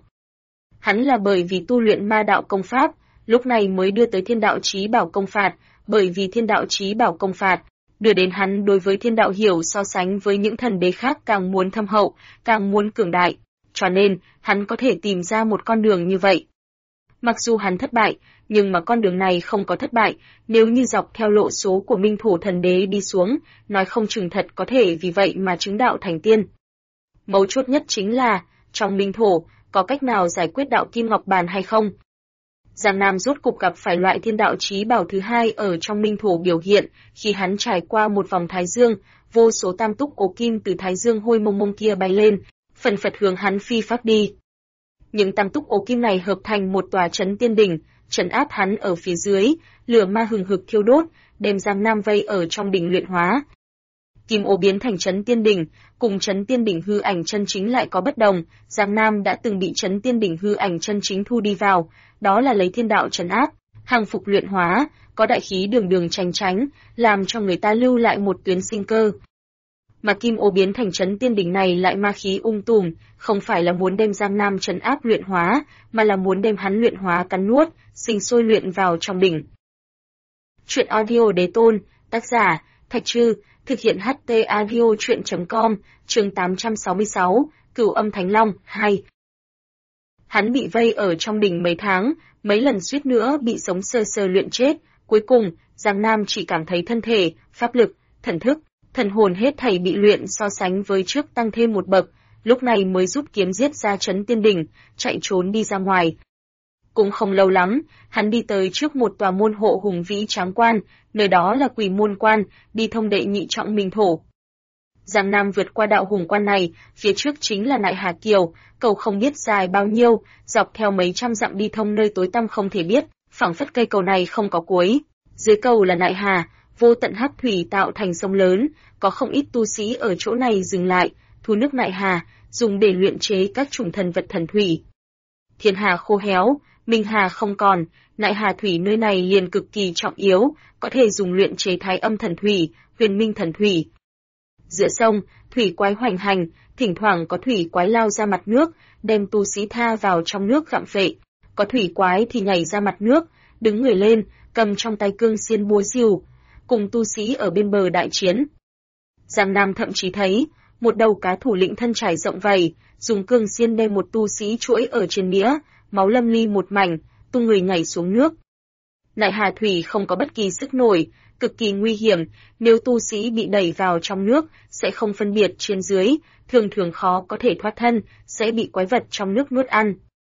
Hắn là bởi vì tu luyện ma đạo công pháp, lúc này mới đưa tới thiên đạo chí bảo công phạt, bởi vì thiên đạo chí bảo công phạt, đưa đến hắn đối với thiên đạo hiểu so sánh với những thần đế khác càng muốn thâm hậu, càng muốn cường đại, cho nên hắn có thể tìm ra một con đường như vậy. Mặc dù hắn thất bại, nhưng mà con đường này không có thất bại, nếu như dọc theo lộ số của minh thổ thần đế đi xuống, nói không chừng thật có thể vì vậy mà chứng đạo thành tiên. Mấu chốt nhất chính là, trong minh thổ, có cách nào giải quyết đạo kim ngọc bàn hay không? Giang Nam rốt cục gặp phải loại thiên đạo chí bảo thứ hai ở trong minh thổ biểu hiện, khi hắn trải qua một vòng thái dương, vô số tam túc ố kim từ thái dương hôi mông mông kia bay lên, phần phật hướng hắn phi phát đi. Những tam túc ố kim này hợp thành một tòa trấn tiên đỉnh, trấn áp hắn ở phía dưới, lửa ma hừng hực thiêu đốt, đem Giang Nam vây ở trong đỉnh luyện hóa. Kim ô biến thành trấn tiên đỉnh, cùng trấn tiên đỉnh hư ảnh chân chính lại có bất đồng, Giang Nam đã từng bị trấn tiên đỉnh hư ảnh chân chính thu đi vào, đó là lấy thiên đạo trấn áp, hàng phục luyện hóa, có đại khí đường đường tranh tránh, làm cho người ta lưu lại một tuyến sinh cơ. Mà kim ô biến thành trấn tiên đỉnh này lại ma khí tùm, không phải là muốn đem Giang Nam trấn áp luyện hóa, mà là muốn đem hắn luyện hóa cắn nuốt, sinh sôi luyện vào trong đỉnh. Truyện audio đế tôn, tác giả, Thạch Trư, thực hiện HT audio truyện.com, chương 866, Cửu âm Thánh Long, 2. Hắn bị vây ở trong đỉnh mấy tháng, mấy lần suýt nữa bị sống sơ sơ luyện chết, cuối cùng, Giang Nam chỉ cảm thấy thân thể, pháp lực, thần thức, thần hồn hết thảy bị luyện so sánh với trước tăng thêm một bậc, lúc này mới rút kiếm giết ra trấn tiên đỉnh, chạy trốn đi ra ngoài. Cũng không lâu lắm, hắn đi tới trước một tòa môn hộ hùng vĩ tráng quan, nơi đó là Quỷ Môn Quan, đi thông đệ nhị trọng minh thổ. Giang Nam vượt qua đạo hùng quan này, phía trước chính là Nại Hà Kiều, cầu không biết dài bao nhiêu, dọc theo mấy trăm dặm đi thông nơi tối tăm không thể biết, phảng phất cây cầu này không có cuối. Dưới cầu là Nại Hà, vô tận hắc thủy tạo thành sông lớn, có không ít tu sĩ ở chỗ này dừng lại, thu nước Nại Hà, dùng để luyện chế các chủng thần vật thần thủy. Thiên hà khô héo, Minh Hà không còn, Nại Hà thủy nơi này liền cực kỳ trọng yếu, có thể dùng luyện chế Thái Âm thần thủy, Huyền Minh thần thủy. Giữa sông, thủy quái hoành hành, thỉnh thoảng có thủy quái lao ra mặt nước, đem tu sĩ tha vào trong nước gặm phệ. Có thủy quái thì nhảy ra mặt nước, đứng người lên, cầm trong tay cương xiên búa rìu, cùng tu sĩ ở bên bờ đại chiến. Giang Nam thậm chí thấy, một đầu cá thủ lĩnh thân trải rộng vầy, dùng cương xiên đem một tu sĩ chuỗi ở trên đĩa, máu lâm ly một mảnh, tung người nhảy xuống nước. Nại hà thủy không có bất kỳ sức nổi, cực kỳ nguy hiểm, nếu tu sĩ bị đẩy vào trong nước, sẽ không phân biệt trên dưới, thường thường khó có thể thoát thân, sẽ bị quái vật trong nước nuốt ăn.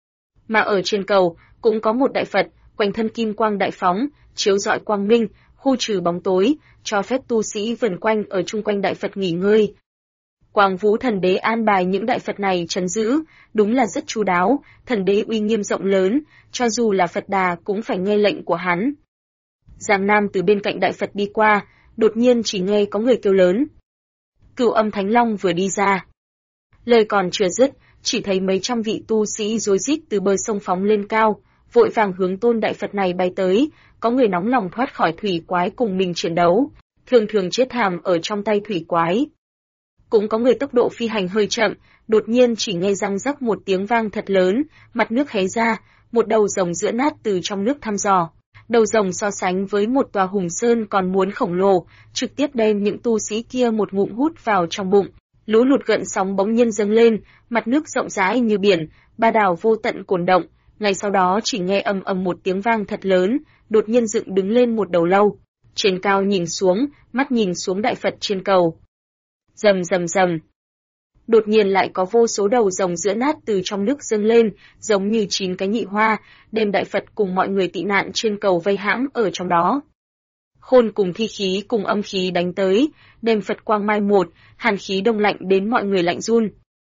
Mà ở trên cầu, cũng có một đại Phật, quanh thân kim quang đại phóng, chiếu rọi quang minh, khu trừ bóng tối, cho phép tu sĩ vần quanh ở chung quanh đại Phật nghỉ ngơi. Quang Vũ Thần Đế an bài những đại Phật này trấn giữ, đúng là rất chu đáo, Thần Đế uy nghiêm rộng lớn, cho dù là Phật Đà cũng phải nghe lệnh của hắn. Giang Nam từ bên cạnh đại Phật đi qua, đột nhiên chỉ nghe có người kêu lớn. Cửu Âm Thánh Long vừa đi ra. Lời còn chưa dứt, chỉ thấy mấy trăm vị tu sĩ rối rít từ bờ sông phóng lên cao, vội vàng hướng tôn đại Phật này bay tới, có người nóng lòng thoát khỏi thủy quái cùng mình chiến đấu, thường thường chết thảm ở trong tay thủy quái. Cũng có người tốc độ phi hành hơi chậm, đột nhiên chỉ nghe răng rắc một tiếng vang thật lớn, mặt nước hé ra, một đầu rồng giữa nát từ trong nước thăm dò. Đầu rồng so sánh với một tòa hùng sơn còn muốn khổng lồ, trực tiếp đem những tu sĩ kia một ngụm hút vào trong bụng. Lũ lụt gợn sóng bỗng nhiên dâng lên, mặt nước rộng rãi như biển, ba đảo vô tận cuồn động. Ngay sau đó chỉ nghe ầm ầm một tiếng vang thật lớn, đột nhiên dựng đứng lên một đầu lâu. Trên cao nhìn xuống, mắt nhìn xuống đại Phật trên cầu. Rầm rầm rầm. Đột nhiên lại có vô số đầu rồng giữa nát từ trong nước dâng lên, giống như 9 cái nhị hoa, đem đại Phật cùng mọi người tị nạn trên cầu vây hãm ở trong đó. Khôn cùng thi khí cùng âm khí đánh tới, đem Phật quang mai một, hàn khí đông lạnh đến mọi người lạnh run.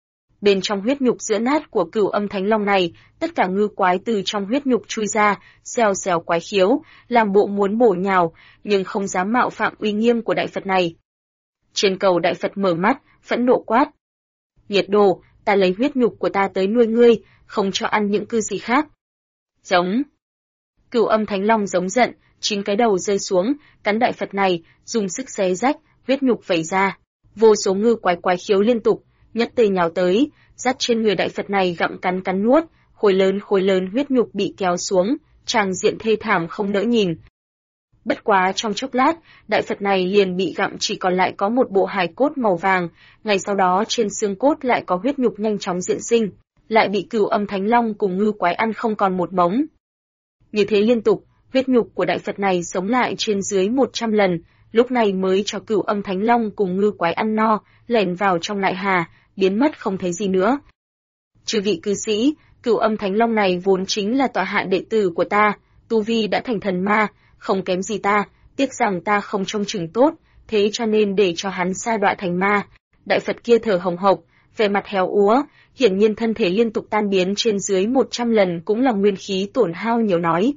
Bên trong huyết nhục giữa nát của Cửu Âm Thánh Long này, tất cả ngư quái từ trong huyết nhục chui ra, xèo xèo quái khiếu, làm bộ muốn bổ nhào, nhưng không dám mạo phạm uy nghiêm của đại Phật này. Trên cầu đại Phật mở mắt, phẫn nộ quát. Nghiệt đồ, ta lấy huyết nhục của ta tới nuôi ngươi, không cho ăn những cư gì khác. Giống. Cửu Âm Thánh Long giống giận, 9 cái đầu rơi xuống, cắn đại Phật này, dùng sức xé rách, huyết nhục vẩy ra. Vô số ngư quái quái khiếu liên tục, nhất tề nhào tới, dắt trên người đại Phật này gặm cắn nuốt, khối lớn huyết nhục bị kéo xuống, tràng diện thê thảm không đỡ nhìn. Bất quá trong chốc lát, đại Phật này liền bị gặm chỉ còn lại có một bộ hài cốt màu vàng, ngày sau đó trên xương cốt lại có huyết nhục nhanh chóng diễn sinh, lại bị Cửu Âm Thánh Long cùng ngư quái ăn không còn một mống. Như thế liên tục, huyết nhục của đại Phật này sống lại trên dưới 100 lần, lúc này mới cho Cửu Âm Thánh Long cùng ngư quái ăn no, lẻn vào trong nại hà, biến mất không thấy gì nữa. Chư vị cư sĩ, Cửu Âm Thánh Long này vốn chính là tọa hạ đệ tử của ta, tu vi đã thành thần ma, không kém gì ta, tiếc rằng ta không trông chừng tốt, thế cho nên để cho hắn sa đọa thành ma. Đại Phật kia thở hồng hộc, vẻ mặt héo úa, hiển nhiên thân thể liên tục tan biến trên dưới 100 lần cũng là nguyên khí tổn hao nhiều nói.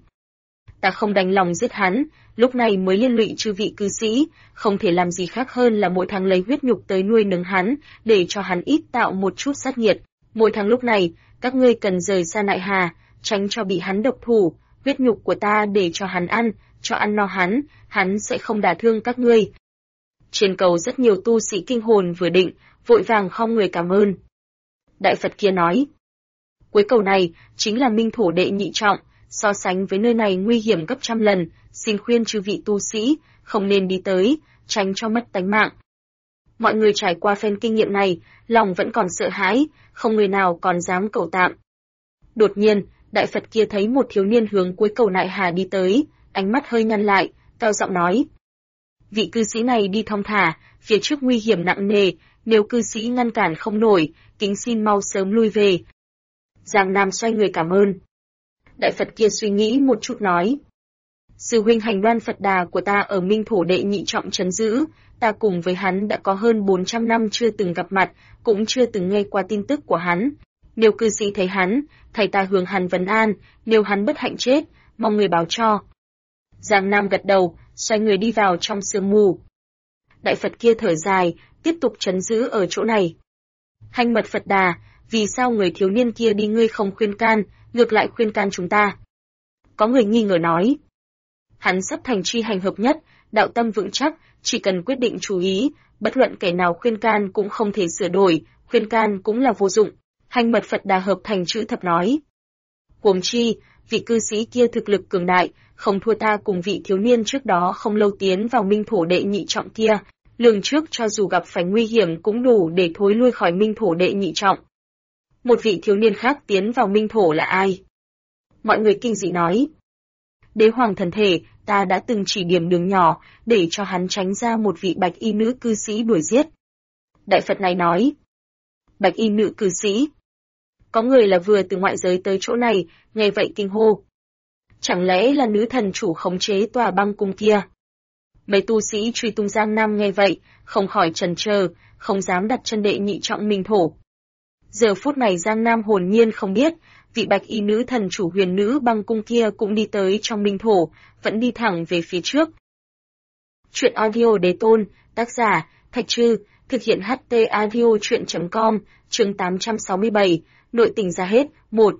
Ta không đành lòng giết hắn, lúc này mới liên lụy chư vị cư sĩ, không thể làm gì khác hơn là mỗi tháng lấy huyết nhục tới nuôi nấng hắn, để cho hắn ít tạo một chút sát nhiệt. Mỗi tháng lúc này, các ngươi cần rời xa nại hà, tránh cho bị hắn độc thủ, huyết nhục của ta để cho hắn ăn, cho ăn no hắn sẽ không đả thương các ngươi. Trên cầu rất nhiều tu sĩ kinh hồn vừa định, vội vàng khom người cảm ơn. Đại Phật kia nói, cuối cầu này chính là minh thổ đệ nhị trọng, so sánh với nơi này nguy hiểm gấp trăm lần, xin khuyên chư vị tu sĩ không nên đi tới, tránh cho mất tánh mạng. Mọi người trải qua phen kinh nghiệm này, lòng vẫn còn sợ hãi, không người nào còn dám cầu tạm. Đột nhiên, đại Phật kia thấy một thiếu niên hướng cuối cầu nại hà đi tới, ánh mắt hơi nhăn lại, cao giọng nói. Vị cư sĩ này đi thong thả, phía trước nguy hiểm nặng nề, nếu cư sĩ ngăn cản không nổi, kính xin mau sớm lui về. Giang Nam xoay người cảm ơn. Đại Phật kia suy nghĩ một chút nói. Sư huynh Hành Đoan Phật Đà của ta ở minh thổ đệ nhị trọng trấn giữ, ta cùng với hắn đã có hơn 400 năm chưa từng gặp mặt, cũng chưa từng nghe qua tin tức của hắn. Nếu cư sĩ thấy hắn, thầy ta hướng hắn vấn an, nếu hắn bất hạnh chết, mong người báo cho. Giang Nam gật đầu, xoay người đi vào trong sương mù. Đại Phật kia thở dài, tiếp tục trấn giữ ở chỗ này. Hành Mật Phật Đà, vì sao người thiếu niên kia đi ngươi không khuyên can, ngược lại khuyên can chúng ta? Có người nghi ngờ nói. Hắn sắp thành chi hành hợp nhất, đạo tâm vững chắc, chỉ cần quyết định chú ý, bất luận kẻ nào khuyên can cũng không thể sửa đổi, khuyên can cũng là vô dụng. Hành Mật Phật Đà hợp thành chữ thập nói. Huống chi, vị cư sĩ kia thực lực cường đại, không thua ta cùng vị thiếu niên trước đó không lâu tiến vào minh thổ đệ nhị trọng kia, Lường trước cho dù gặp phải nguy hiểm cũng đủ để thối lui khỏi minh thổ đệ nhị trọng. Một vị thiếu niên khác tiến vào minh thổ là ai? Mọi người kinh dị nói. Đế hoàng thần thể, ta đã từng chỉ điểm đường nhỏ, để cho hắn tránh ra một vị bạch y nữ cư sĩ đuổi giết. Đại Phật này nói. Bạch y nữ cư sĩ. Có người là vừa từ ngoại giới tới chỗ này, nghe vậy kinh hô. Chẳng lẽ là nữ thần chủ khống chế tòa băng cung kia? Mấy tu sĩ truy tung Giang Nam nghe vậy, không khỏi chần chờ, không dám đặt chân đệ nhị trọng minh thổ. Giờ phút này Giang Nam hồn nhiên không biết, vị bạch y nữ thần chủ huyền nữ băng cung kia cũng đi tới trong minh thổ, vẫn đi thẳng về phía trước. Chuyện audio đế tôn, tác giả, Thạch Trư, thực hiện HT audio chuyện.com, chương 867, nội tình ra hết, 1.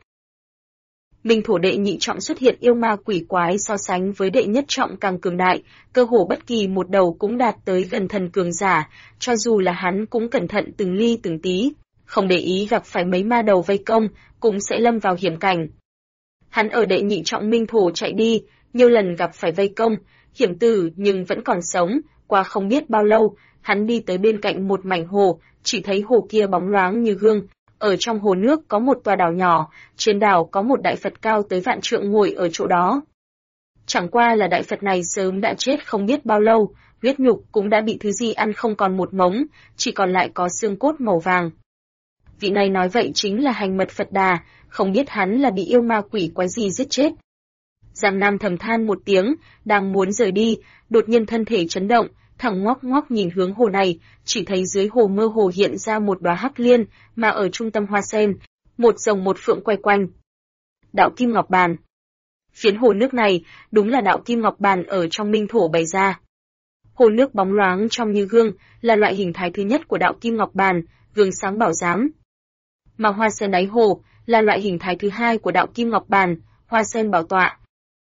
Minh thổ đệ nhị trọng xuất hiện yêu ma quỷ quái so sánh với đệ nhất trọng càng cường đại, cơ hồ bất kỳ một đầu cũng đạt tới gần thần cường giả, cho dù là hắn cũng cẩn thận từng ly từng tí, không để ý gặp phải mấy ma đầu vây công, cũng sẽ lâm vào hiểm cảnh. Hắn ở đệ nhị trọng minh thổ chạy đi, nhiều lần gặp phải vây công, hiểm tử nhưng vẫn còn sống, qua không biết bao lâu, hắn đi tới bên cạnh một mảnh hồ, chỉ thấy hồ kia bóng loáng như gương. Ở trong hồ nước có một tòa đảo nhỏ, trên đảo có một đại Phật cao tới vạn trượng ngồi ở chỗ đó. Chẳng qua là đại Phật này sớm đã chết không biết bao lâu, huyết nhục cũng đã bị thứ gì ăn không còn một mống, chỉ còn lại có xương cốt màu vàng. Vị này nói vậy chính là hành mật Phật Đà, không biết hắn là bị yêu ma quỷ quái gì giết chết. Giang Nam thầm than một tiếng, đang muốn rời đi, đột nhiên thân thể chấn động, thẳng ngoắc ngoắc nhìn hướng hồ này, chỉ thấy dưới hồ mơ hồ hiện ra một đóa hắc liên, mà ở trung tâm hoa sen, một rồng một phượng quay quanh. Đạo Kim Ngọc Bàn. Phiến hồ nước này, đúng là đạo Kim Ngọc Bàn ở trong minh thổ bày ra. Hồ nước bóng loáng trong như gương, là loại hình thái thứ nhất của đạo Kim Ngọc Bàn, gương sáng bảo giám. Mà hoa sen đáy hồ, là loại hình thái thứ hai của đạo Kim Ngọc Bàn, hoa sen bảo tọa.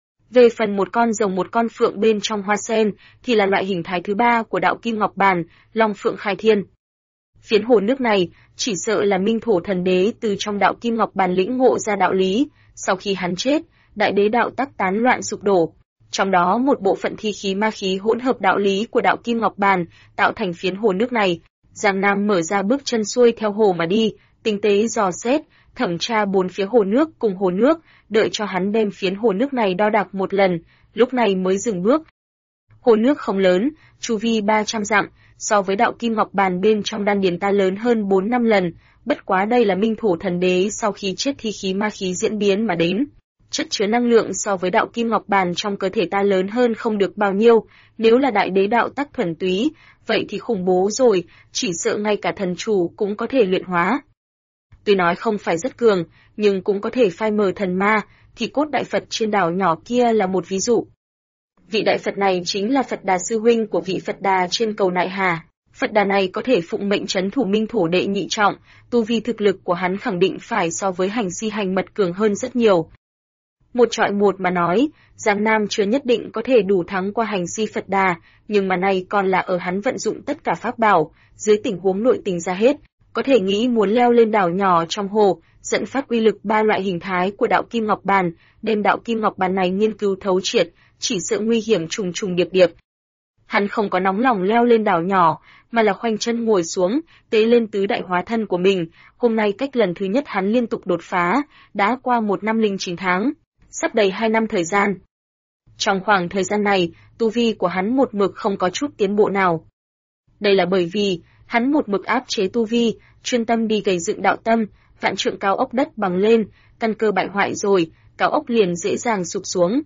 Về phần một con rồng một con phượng bên trong hoa sen, thì là loại hình thái thứ ba của đạo Kim Ngọc Bàn, Long Phượng Khai Thiên. Phiến hồ nước này, chỉ sợ là minh thổ thần đế từ trong đạo Kim Ngọc Bàn lĩnh ngộ ra đạo lý, sau khi hắn chết, đại đế đạo tắc tán loạn sụp đổ. Trong đó một bộ phận thi khí ma khí hỗn hợp đạo lý của đạo Kim Ngọc Bàn, tạo thành phiến hồ nước này. Giang Nam mở ra bước chân xuôi theo hồ mà đi, tinh tế dò xét, thẩm tra bốn phía hồ nước cùng hồ nước, đợi cho hắn đem phiến hồ nước này đo đạc một lần, lúc này mới dừng bước. Hồ nước không lớn, chu vi 300 dặm, so với đạo Kim Ngọc Bàn bên trong đan điền ta lớn hơn 4-5 lần, bất quá đây là minh thổ thần đế sau khi chết thi khí ma khí diễn biến mà đến. Chất chứa năng lượng so với đạo Kim Ngọc Bàn trong cơ thể ta lớn hơn không được bao nhiêu, nếu là đại đế đạo tắc thuần túy, vậy thì khủng bố rồi, chỉ sợ ngay cả thần chủ cũng có thể luyện hóa. Tuy nói không phải rất cường, nhưng cũng có thể phai mờ thần ma, thì cốt đại Phật trên đảo nhỏ kia là một ví dụ. Vị đại Phật này chính là Phật Đà sư huynh của vị Phật Đà trên cầu Nại Hà. Phật Đà này có thể phụng mệnh trấn thủ minh thổ đệ nhị trọng, tu vi thực lực của hắn khẳng định phải so với hành si hành mật cường hơn rất nhiều. Một trọi một mà nói, Giang Nam chưa nhất định có thể đủ thắng qua hành si Phật Đà, nhưng mà này còn là ở hắn vận dụng tất cả pháp bảo, dưới tình huống nội tình ra hết, có thể nghĩ muốn leo lên đảo nhỏ trong hồ, dẫn phát uy lực ba loại hình thái của đạo Kim Ngọc Bàn, đem đạo Kim Ngọc Bàn này nghiên cứu thấu triệt, chỉ sợ nguy hiểm trùng trùng điệp điệp. Hắn không có nóng lòng leo lên đảo nhỏ, mà là khoanh chân ngồi xuống, tế lên tứ đại hóa thân của mình. Hôm nay cách lần thứ nhất hắn liên tục đột phá, đã qua 1 năm 09 tháng, sắp đầy 2 năm thời gian. Trong khoảng thời gian này, tu vi của hắn một mực không có chút tiến bộ nào. Đây là bởi vì, hắn một mực áp chế tu vi, chuyên tâm đi gầy dựng đạo tâm, vạn trượng cao ốc đất bằng lên, căn cơ bại hoại rồi, cao ốc liền dễ dàng sụp xuống.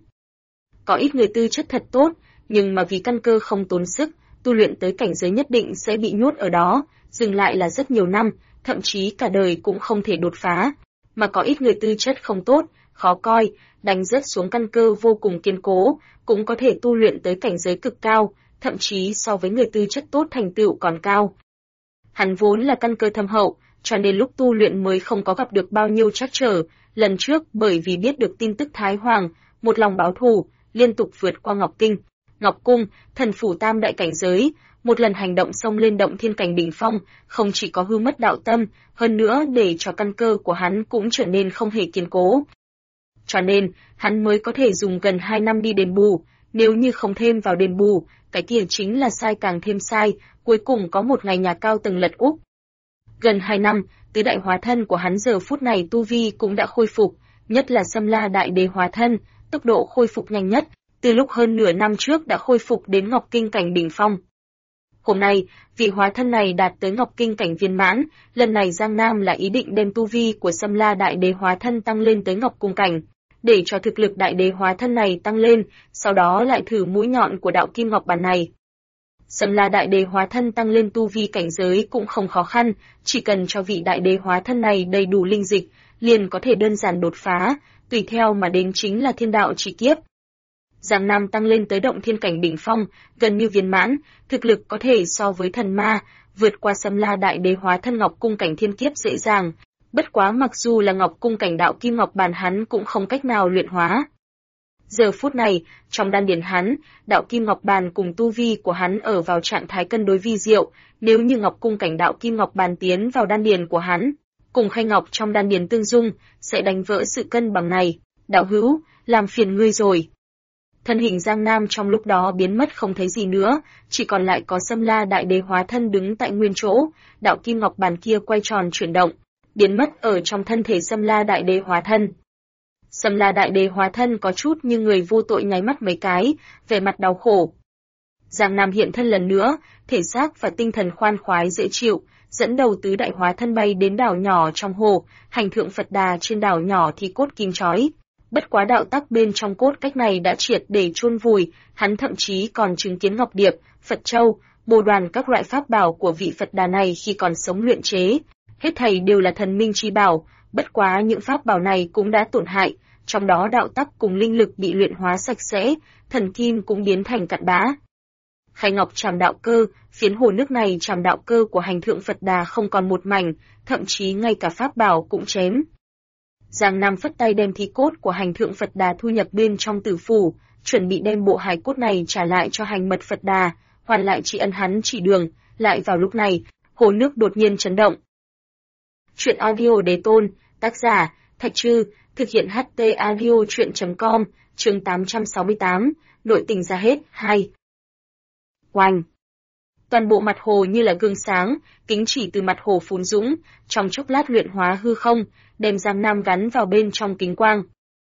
Có ít người tư chất thật tốt, nhưng mà vì căn cơ không tốn sức, tu luyện tới cảnh giới nhất định sẽ bị nhốt ở đó, dừng lại là rất nhiều năm, thậm chí cả đời cũng không thể đột phá. Mà có ít người tư chất không tốt, khó coi, đánh rớt xuống căn cơ vô cùng kiên cố, cũng có thể tu luyện tới cảnh giới cực cao, thậm chí so với người tư chất tốt thành tựu còn cao. Hắn vốn là căn cơ thâm hậu, cho nên lúc tu luyện mới không có gặp được bao nhiêu trắc trở. Lần trước bởi vì biết được tin tức Thái Hoàng, một lòng báo thù, liên tục vượt qua Ngọc Kinh, Ngọc Cung, thần phủ tam đại cảnh giới, một lần hành động xông lên động thiên cảnh đỉnh phong, không chỉ có hư mất đạo tâm, hơn nữa để cho căn cơ của hắn cũng trở nên không hề kiên cố. Cho nên, hắn mới có thể dùng gần 2 năm đi đền bù, Nếu như không thêm vào đền bù, cái kia chính là sai càng thêm sai, cuối cùng có một ngày nhà cao tầng lật úp. Gần 2 năm, tứ đại hóa thân của hắn giờ phút này tu vi cũng đã khôi phục, nhất là Sâm La Đại Đế hóa thân, tốc độ khôi phục nhanh nhất, từ lúc hơn nửa năm trước đã khôi phục đến Ngọc Kinh cảnh đỉnh phong. Hôm nay, vị hóa thân này đạt tới Ngọc Kinh cảnh viên mãn, lần này Giang Nam là ý định đem tu vi của Sâm La Đại Đế hóa thân tăng lên tới Ngọc Cung cảnh, để cho thực lực Đại Đế hóa thân này tăng lên, sau đó lại thử mũi nhọn của đạo Kim Ngọc bản này. Sâm La Đại Đế hóa thân tăng lên tu vi cảnh giới cũng không khó khăn, chỉ cần cho vị Đại Đế hóa thân này đầy đủ linh dịch, liền có thể đơn giản đột phá, tùy theo mà đến chính là thiên đạo chỉ kiếp. Giang Nam tăng lên tới động thiên cảnh đỉnh phong, gần như viên mãn, thực lực có thể so với thần ma, vượt qua Sâm La Đại Đế hóa thân Ngọc Cung cảnh thiên kiếp dễ dàng. Bất quá mặc dù là Ngọc Cung cảnh đạo Kim Ngọc bản hắn cũng không cách nào luyện hóa. Giờ phút này, trong đan điền hắn, đạo Kim Ngọc bàn cùng tu vi của hắn ở vào trạng thái cân đối vi diệu, nếu như Ngọc Cung cảnh đạo Kim Ngọc bàn tiến vào đan điền của hắn, cùng khay ngọc trong đan điền tương dung, sẽ đánh vỡ sự cân bằng này. Đạo hữu, làm phiền ngươi rồi. Thân hình Giang Nam trong lúc đó biến mất không thấy gì nữa, chỉ còn lại có Sâm La Đại Đế hóa thân đứng tại nguyên chỗ, đạo Kim Ngọc bàn kia quay tròn chuyển động, biến mất ở trong thân thể Sâm La Đại Đế hóa thân. Sâm La Đại Đế hóa thân có chút như người vô tội nháy mắt mấy cái, vẻ mặt đau khổ. Giang Nam hiện thân lần nữa, thể xác và tinh thần khoan khoái dễ chịu, dẫn đầu tứ đại hóa thân bay đến đảo nhỏ trong hồ, hành thượng Phật Đà trên đảo nhỏ thì cốt kim chói. Bất quá đạo tắc bên trong cốt cách này đã triệt để chôn vùi, hắn thậm chí còn chứng kiến Ngọc Điệp, Phật Châu, Bồ Đoàn các loại pháp bảo của vị Phật Đà này khi còn sống luyện chế. Hết thảy đều là thần minh chi bảo, bất quá những pháp bảo này cũng đã tổn hại, trong đó đạo tắc cùng linh lực bị luyện hóa sạch sẽ, thần kim cũng biến thành cặn bã. Khay ngọc trảm đạo cơ, phiến hồ nước này trảm đạo cơ của hành thượng Phật Đà không còn một mảnh, thậm chí ngay cả pháp bảo cũng chém. Giang Nam phất tay đem thi cốt của hành thượng Phật Đà thu nhập bên trong tử phủ, chuẩn bị đem bộ hài cốt này trả lại cho hành mật Phật Đà, hoàn lại tri ân hắn chỉ đường. Lại vào lúc này, hồ nước đột nhiên chấn động. Chuyện audio Đế Tôn, tác giả Thạch Trư, thực hiện HT audio truyện.com, chương 868, nội tình ra hết, 2. Oanh! Toàn bộ mặt hồ như là gương sáng, kính chỉ từ mặt hồ phún dũng, trong chốc lát luyện hóa hư không, đem Giang Nam gắn vào bên trong kính quang.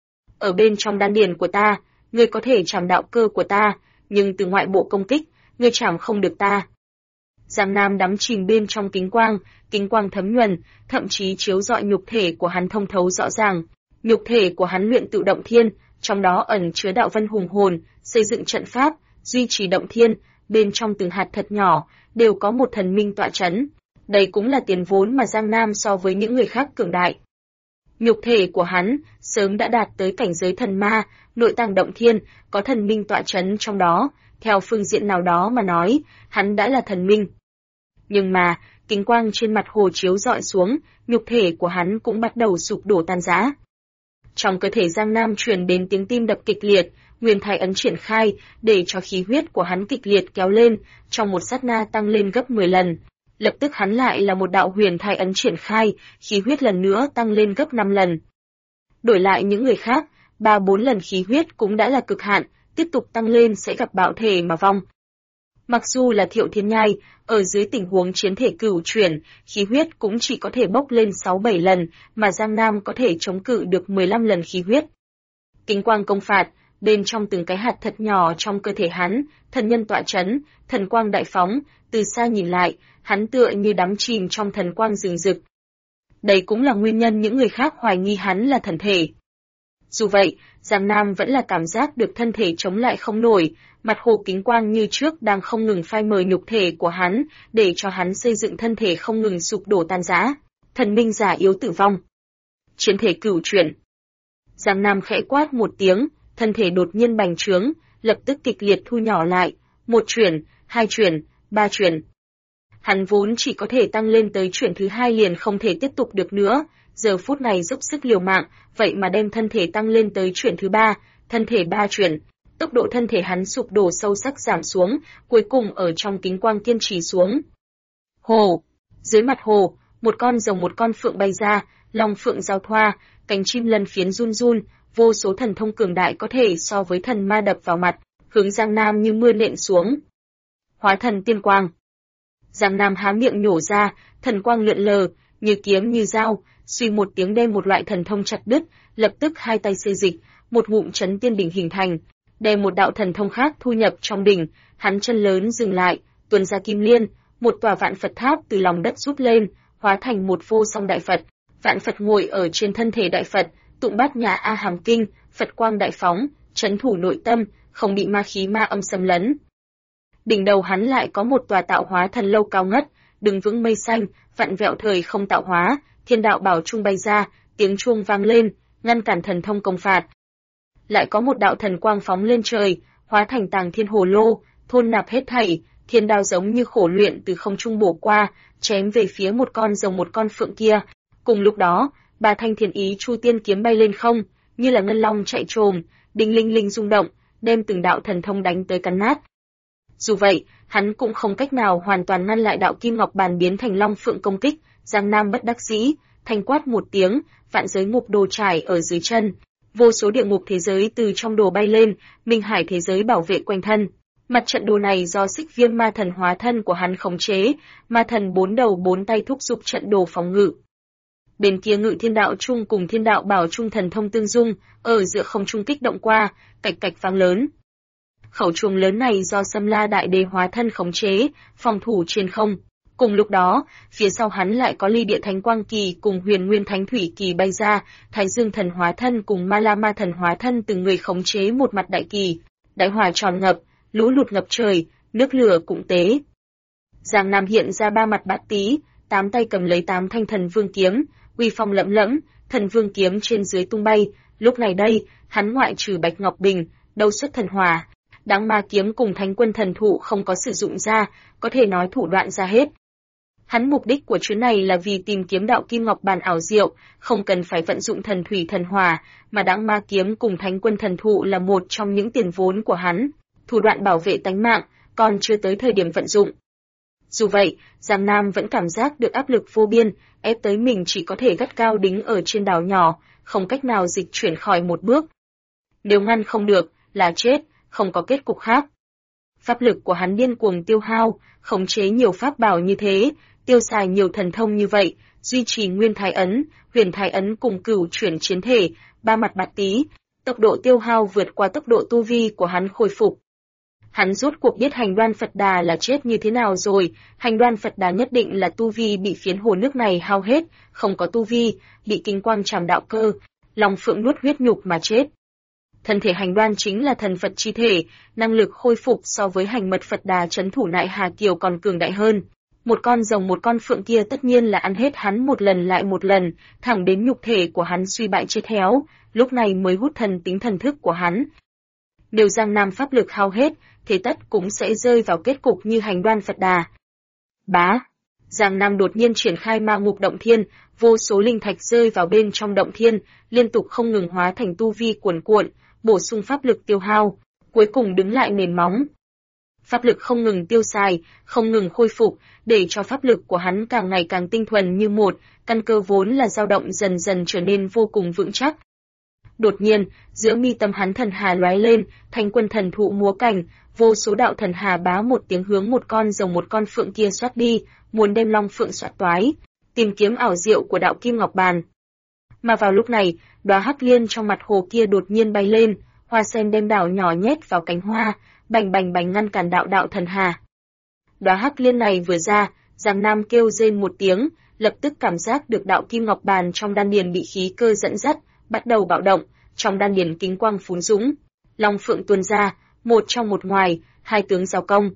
Ở bên trong đan điền của ta, ngươi có thể trảm đạo cơ của ta, nhưng từ ngoại bộ công kích, ngươi trảm không được ta. Giang Nam đắm chìm bên trong kính quang thấm nhuần, thậm chí chiếu rọi nhục thể của hắn thông thấu rõ ràng. Nhục thể của hắn luyện tự động thiên, trong đó ẩn chứa đạo vân hùng hồn, xây dựng trận pháp, duy trì động thiên, bên trong từng hạt thật nhỏ, đều có một thần minh tọa chấn. Đây cũng là tiền vốn mà Giang Nam so với những người khác cường đại. Nhục thể của hắn sớm đã đạt tới cảnh giới thần ma, nội tàng động thiên, có thần minh tọa chấn trong đó, theo phương diện nào đó mà nói, hắn đã là thần minh. Nhưng mà, kính quang trên mặt hồ chiếu rọi xuống, nhục thể của hắn cũng bắt đầu sụp đổ tan rã. Trong cơ thể Giang Nam truyền đến tiếng tim đập kịch liệt, nguyên thái ấn triển khai, để cho khí huyết của hắn kịch liệt kéo lên, trong một sát na tăng lên gấp 10 lần. Lập tức hắn lại là một đạo huyền thái ấn triển khai, khí huyết lần nữa tăng lên gấp 5 lần. Đổi lại những người khác, 3-4 lần khí huyết cũng đã là cực hạn, tiếp tục tăng lên sẽ gặp bạo thể mà vong. Mặc dù là Thiệu Thiên Nhai, ở dưới tình huống chiến thể cửu chuyển, khí huyết cũng chỉ có thể bốc lên 6-7 lần, mà Giang Nam có thể chống cự được 15 lần khí huyết. Kính quang công phạt, bên trong từng cái hạt thật nhỏ trong cơ thể hắn, thần nhân tọa chấn, thần quang đại phóng, từ xa nhìn lại, hắn tựa như đắm chìm trong thần quang rừng rực. Đây cũng là nguyên nhân những người khác hoài nghi hắn là thần thể. Dù vậy, Giang Nam vẫn là cảm giác được thân thể chống lại không nổi, mặt hồ kính quang như trước đang không ngừng phai mờ nhục thể của hắn, để cho hắn xây dựng thân thể không ngừng sụp đổ tan rã. Thần minh già yếu tử vong. Chiến thể cửu chuyển. Giang Nam khẽ quát một tiếng, thân thể đột nhiên bành trướng, lập tức kịch liệt thu nhỏ lại, 1 chuyển, 2 chuyển, 3 chuyển. Hắn vốn chỉ có thể tăng lên tới chuyển thứ 2 liền không thể tiếp tục được nữa, giờ phút này dốc sức liều mạng, vậy mà đem thân thể tăng lên tới chuyển thứ 3, thân thể 3 chuyển. Tốc độ thân thể hắn sụp đổ sâu sắc giảm xuống, cuối cùng ở trong kính quang kiên trì xuống. Hồ! Dưới mặt hồ, một con rồng một con phượng bay ra, long phượng giao thoa, cánh chim lân phiến run run, vô số thần thông cường đại có thể so với thần ma đập vào mặt, hướng Giang Nam như mưa nện xuống. Hóa thần tiên quang. Giang Nam há miệng nhổ ra, thần quang lượn lờ, như kiếm như dao, suy một tiếng đem một loại thần thông chặt đứt, lập tức hai tay xê dịch, một ngụm chấn tiên đỉnh hình thành, đem một đạo thần thông khác thu nhập trong đỉnh, hắn chân lớn dừng lại, tuôn ra kim liên, một tòa vạn Phật tháp từ lòng đất rút lên, hóa thành một vô song đại Phật. Vạn Phật ngồi ở trên thân thể đại Phật, tụng bát nhã A Hàm Kinh, Phật quang đại phóng, trấn thủ nội tâm, không bị ma khí ma âm xâm lấn. Đỉnh đầu hắn lại có một tòa tạo hóa thần lâu cao ngất, đứng vững mây xanh, vặn vẹo thời không tạo hóa, thiên đạo bảo trung bay ra, tiếng chuông vang lên, ngăn cản thần thông công phạt. Lại có một đạo thần quang phóng lên trời, hóa thành tàng thiên hồ lô, thôn nạp hết thảy, thiên đao giống như khổ luyện từ không trung bổ qua, chém về phía một con rồng một con phượng kia. Cùng lúc đó, ba thanh thiên ý chu tiên kiếm bay lên không, như là ngân long chạy trồm, đinh linh linh rung động, đem từng đạo thần thông đánh tới cắn nát. Dù vậy, hắn cũng không cách nào hoàn toàn ngăn lại đạo kim ngọc bàn biến thành long phượng công kích. Giang Nam bất đắc dĩ, thanh quát một tiếng, vạn giới ngục đồ trải ở dưới chân, vô số địa ngục thế giới từ trong đồ bay lên, minh hải thế giới bảo vệ quanh thân. Mặt trận đồ này do Xích Viêm ma thần hóa thân của hắn khống chế, ma thần bốn đầu bốn tay thúc giục trận đồ phòng ngự. Bên kia Ngự Thiên Đạo Trung cùng Thiên Đạo Bảo Trung thần thông tương dung, ở giữa không trung kích động qua, cạch cạch vang lớn. Khẩu chuông lớn này do Sâm La Đại Đế hóa thân khống chế, phòng thủ trên không. Cùng lúc đó, phía sau hắn lại có Ly Địa Thánh Quang Kỳ cùng Huyền Nguyên Thánh Thủy Kỳ bay ra, Thái Dương thần hóa thân cùng Ma La Ma thần hóa thân từng người khống chế một mặt đại kỳ, đại hỏa tròn ngập, lũ lụt ngập trời, nước lửa cũng tế. Giang Nam hiện ra ba mặt bát tí, 8 tay cầm lấy 8 thanh thần vương kiếm, uy phong lẫm lẫm, thần vương kiếm trên dưới tung bay. Lúc này đây, hắn ngoại trừ Bạch Ngọc Bình, đâu xuất thần hỏa, Đáng Ma kiếm cùng Thánh Quân thần thụ không có sử dụng ra, có thể nói thủ đoạn ra hết. Hắn mục đích của chuyến này là vì tìm kiếm đạo kim ngọc bàn ảo diệu, không cần phải vận dụng thần thủy thần hỏa, mà Đáng Ma kiếm cùng Thánh Quân thần thụ là một trong những tiền vốn của hắn, thủ đoạn bảo vệ tánh mạng, còn chưa tới thời điểm vận dụng. Dù vậy, Giang Nam vẫn cảm giác được áp lực vô biên, ép tới mình chỉ có thể gắt gao đính ở trên đảo nhỏ, không cách nào dịch chuyển khỏi một bước. Nếu ngăn không được, là chết, không có kết cục khác. Pháp lực của hắn điên cuồng tiêu hao, khống chế nhiều pháp bảo như thế, tiêu xài nhiều thần thông như vậy, duy trì Nguyên Thái Ấn, Huyền Thái Ấn cùng Cửu Chuyển Chiến Thể, ba mặt bát tí, tốc độ tiêu hao vượt qua tốc độ tu vi của hắn khôi phục. Hắn rốt cuộc biết Hành Đoan Phật Đà là chết như thế nào rồi, Hành Đoan Phật Đà nhất định là tu vi bị phiến hồ nước này hao hết, không có tu vi, bị kinh quang trảm đạo cơ, Long Phượng nuốt huyết nhục mà chết. Thân thể Hành Đoan chính là thần Phật chi thể, năng lực khôi phục so với Hành Mật Phật Đà trấn thủ Nại Hà Kiều còn cường đại hơn. Một con rồng một con phượng kia tất nhiên là ăn hết hắn một lần lại một lần, thẳng đến nhục thể của hắn suy bại chết héo, lúc này mới hút thần tính thần thức của hắn. Nếu Giang Nam pháp lực hao hết, thế tất cũng sẽ rơi vào kết cục như Hành Đoan Phật Đà. Bá! Giang Nam đột nhiên triển khai ma ngục động thiên, vô số linh thạch rơi vào bên trong động thiên, liên tục không ngừng hóa thành tu vi cuồn cuộn, bổ sung pháp lực tiêu hao, cuối cùng đứng lại nền móng. Pháp lực không ngừng tiêu xài, không ngừng khôi phục, để cho pháp lực của hắn càng ngày càng tinh thuần như một, căn cơ vốn là dao động dần dần trở nên vô cùng vững chắc. Đột nhiên, giữa mi tâm hắn thần hà lóe lên, Thánh Quân thần thụ múa cành, vô số đạo thần hà bá một tiếng hướng một con rồng một con phượng kia xoát đi, muốn đem Long Phượng xoát toái, tìm kiếm ảo diệu của đạo kim ngọc bàn. Mà vào lúc này, đóa hắc liên trong mặt hồ kia đột nhiên bay lên, hoa sen đem đảo nhỏ nhét vào cánh hoa, bành bành bành ngăn cản đạo thần hà. Đóa hắc liên này vừa ra, Giang Nam kêu rên một tiếng, lập tức cảm giác được đạo kim ngọc bàn trong đan điền bị khí cơ dẫn dắt, bắt đầu bạo động, trong đan điền kính quang phún dũng, Long Phượng tuôn ra, một trong một ngoài, hai tướng giao công.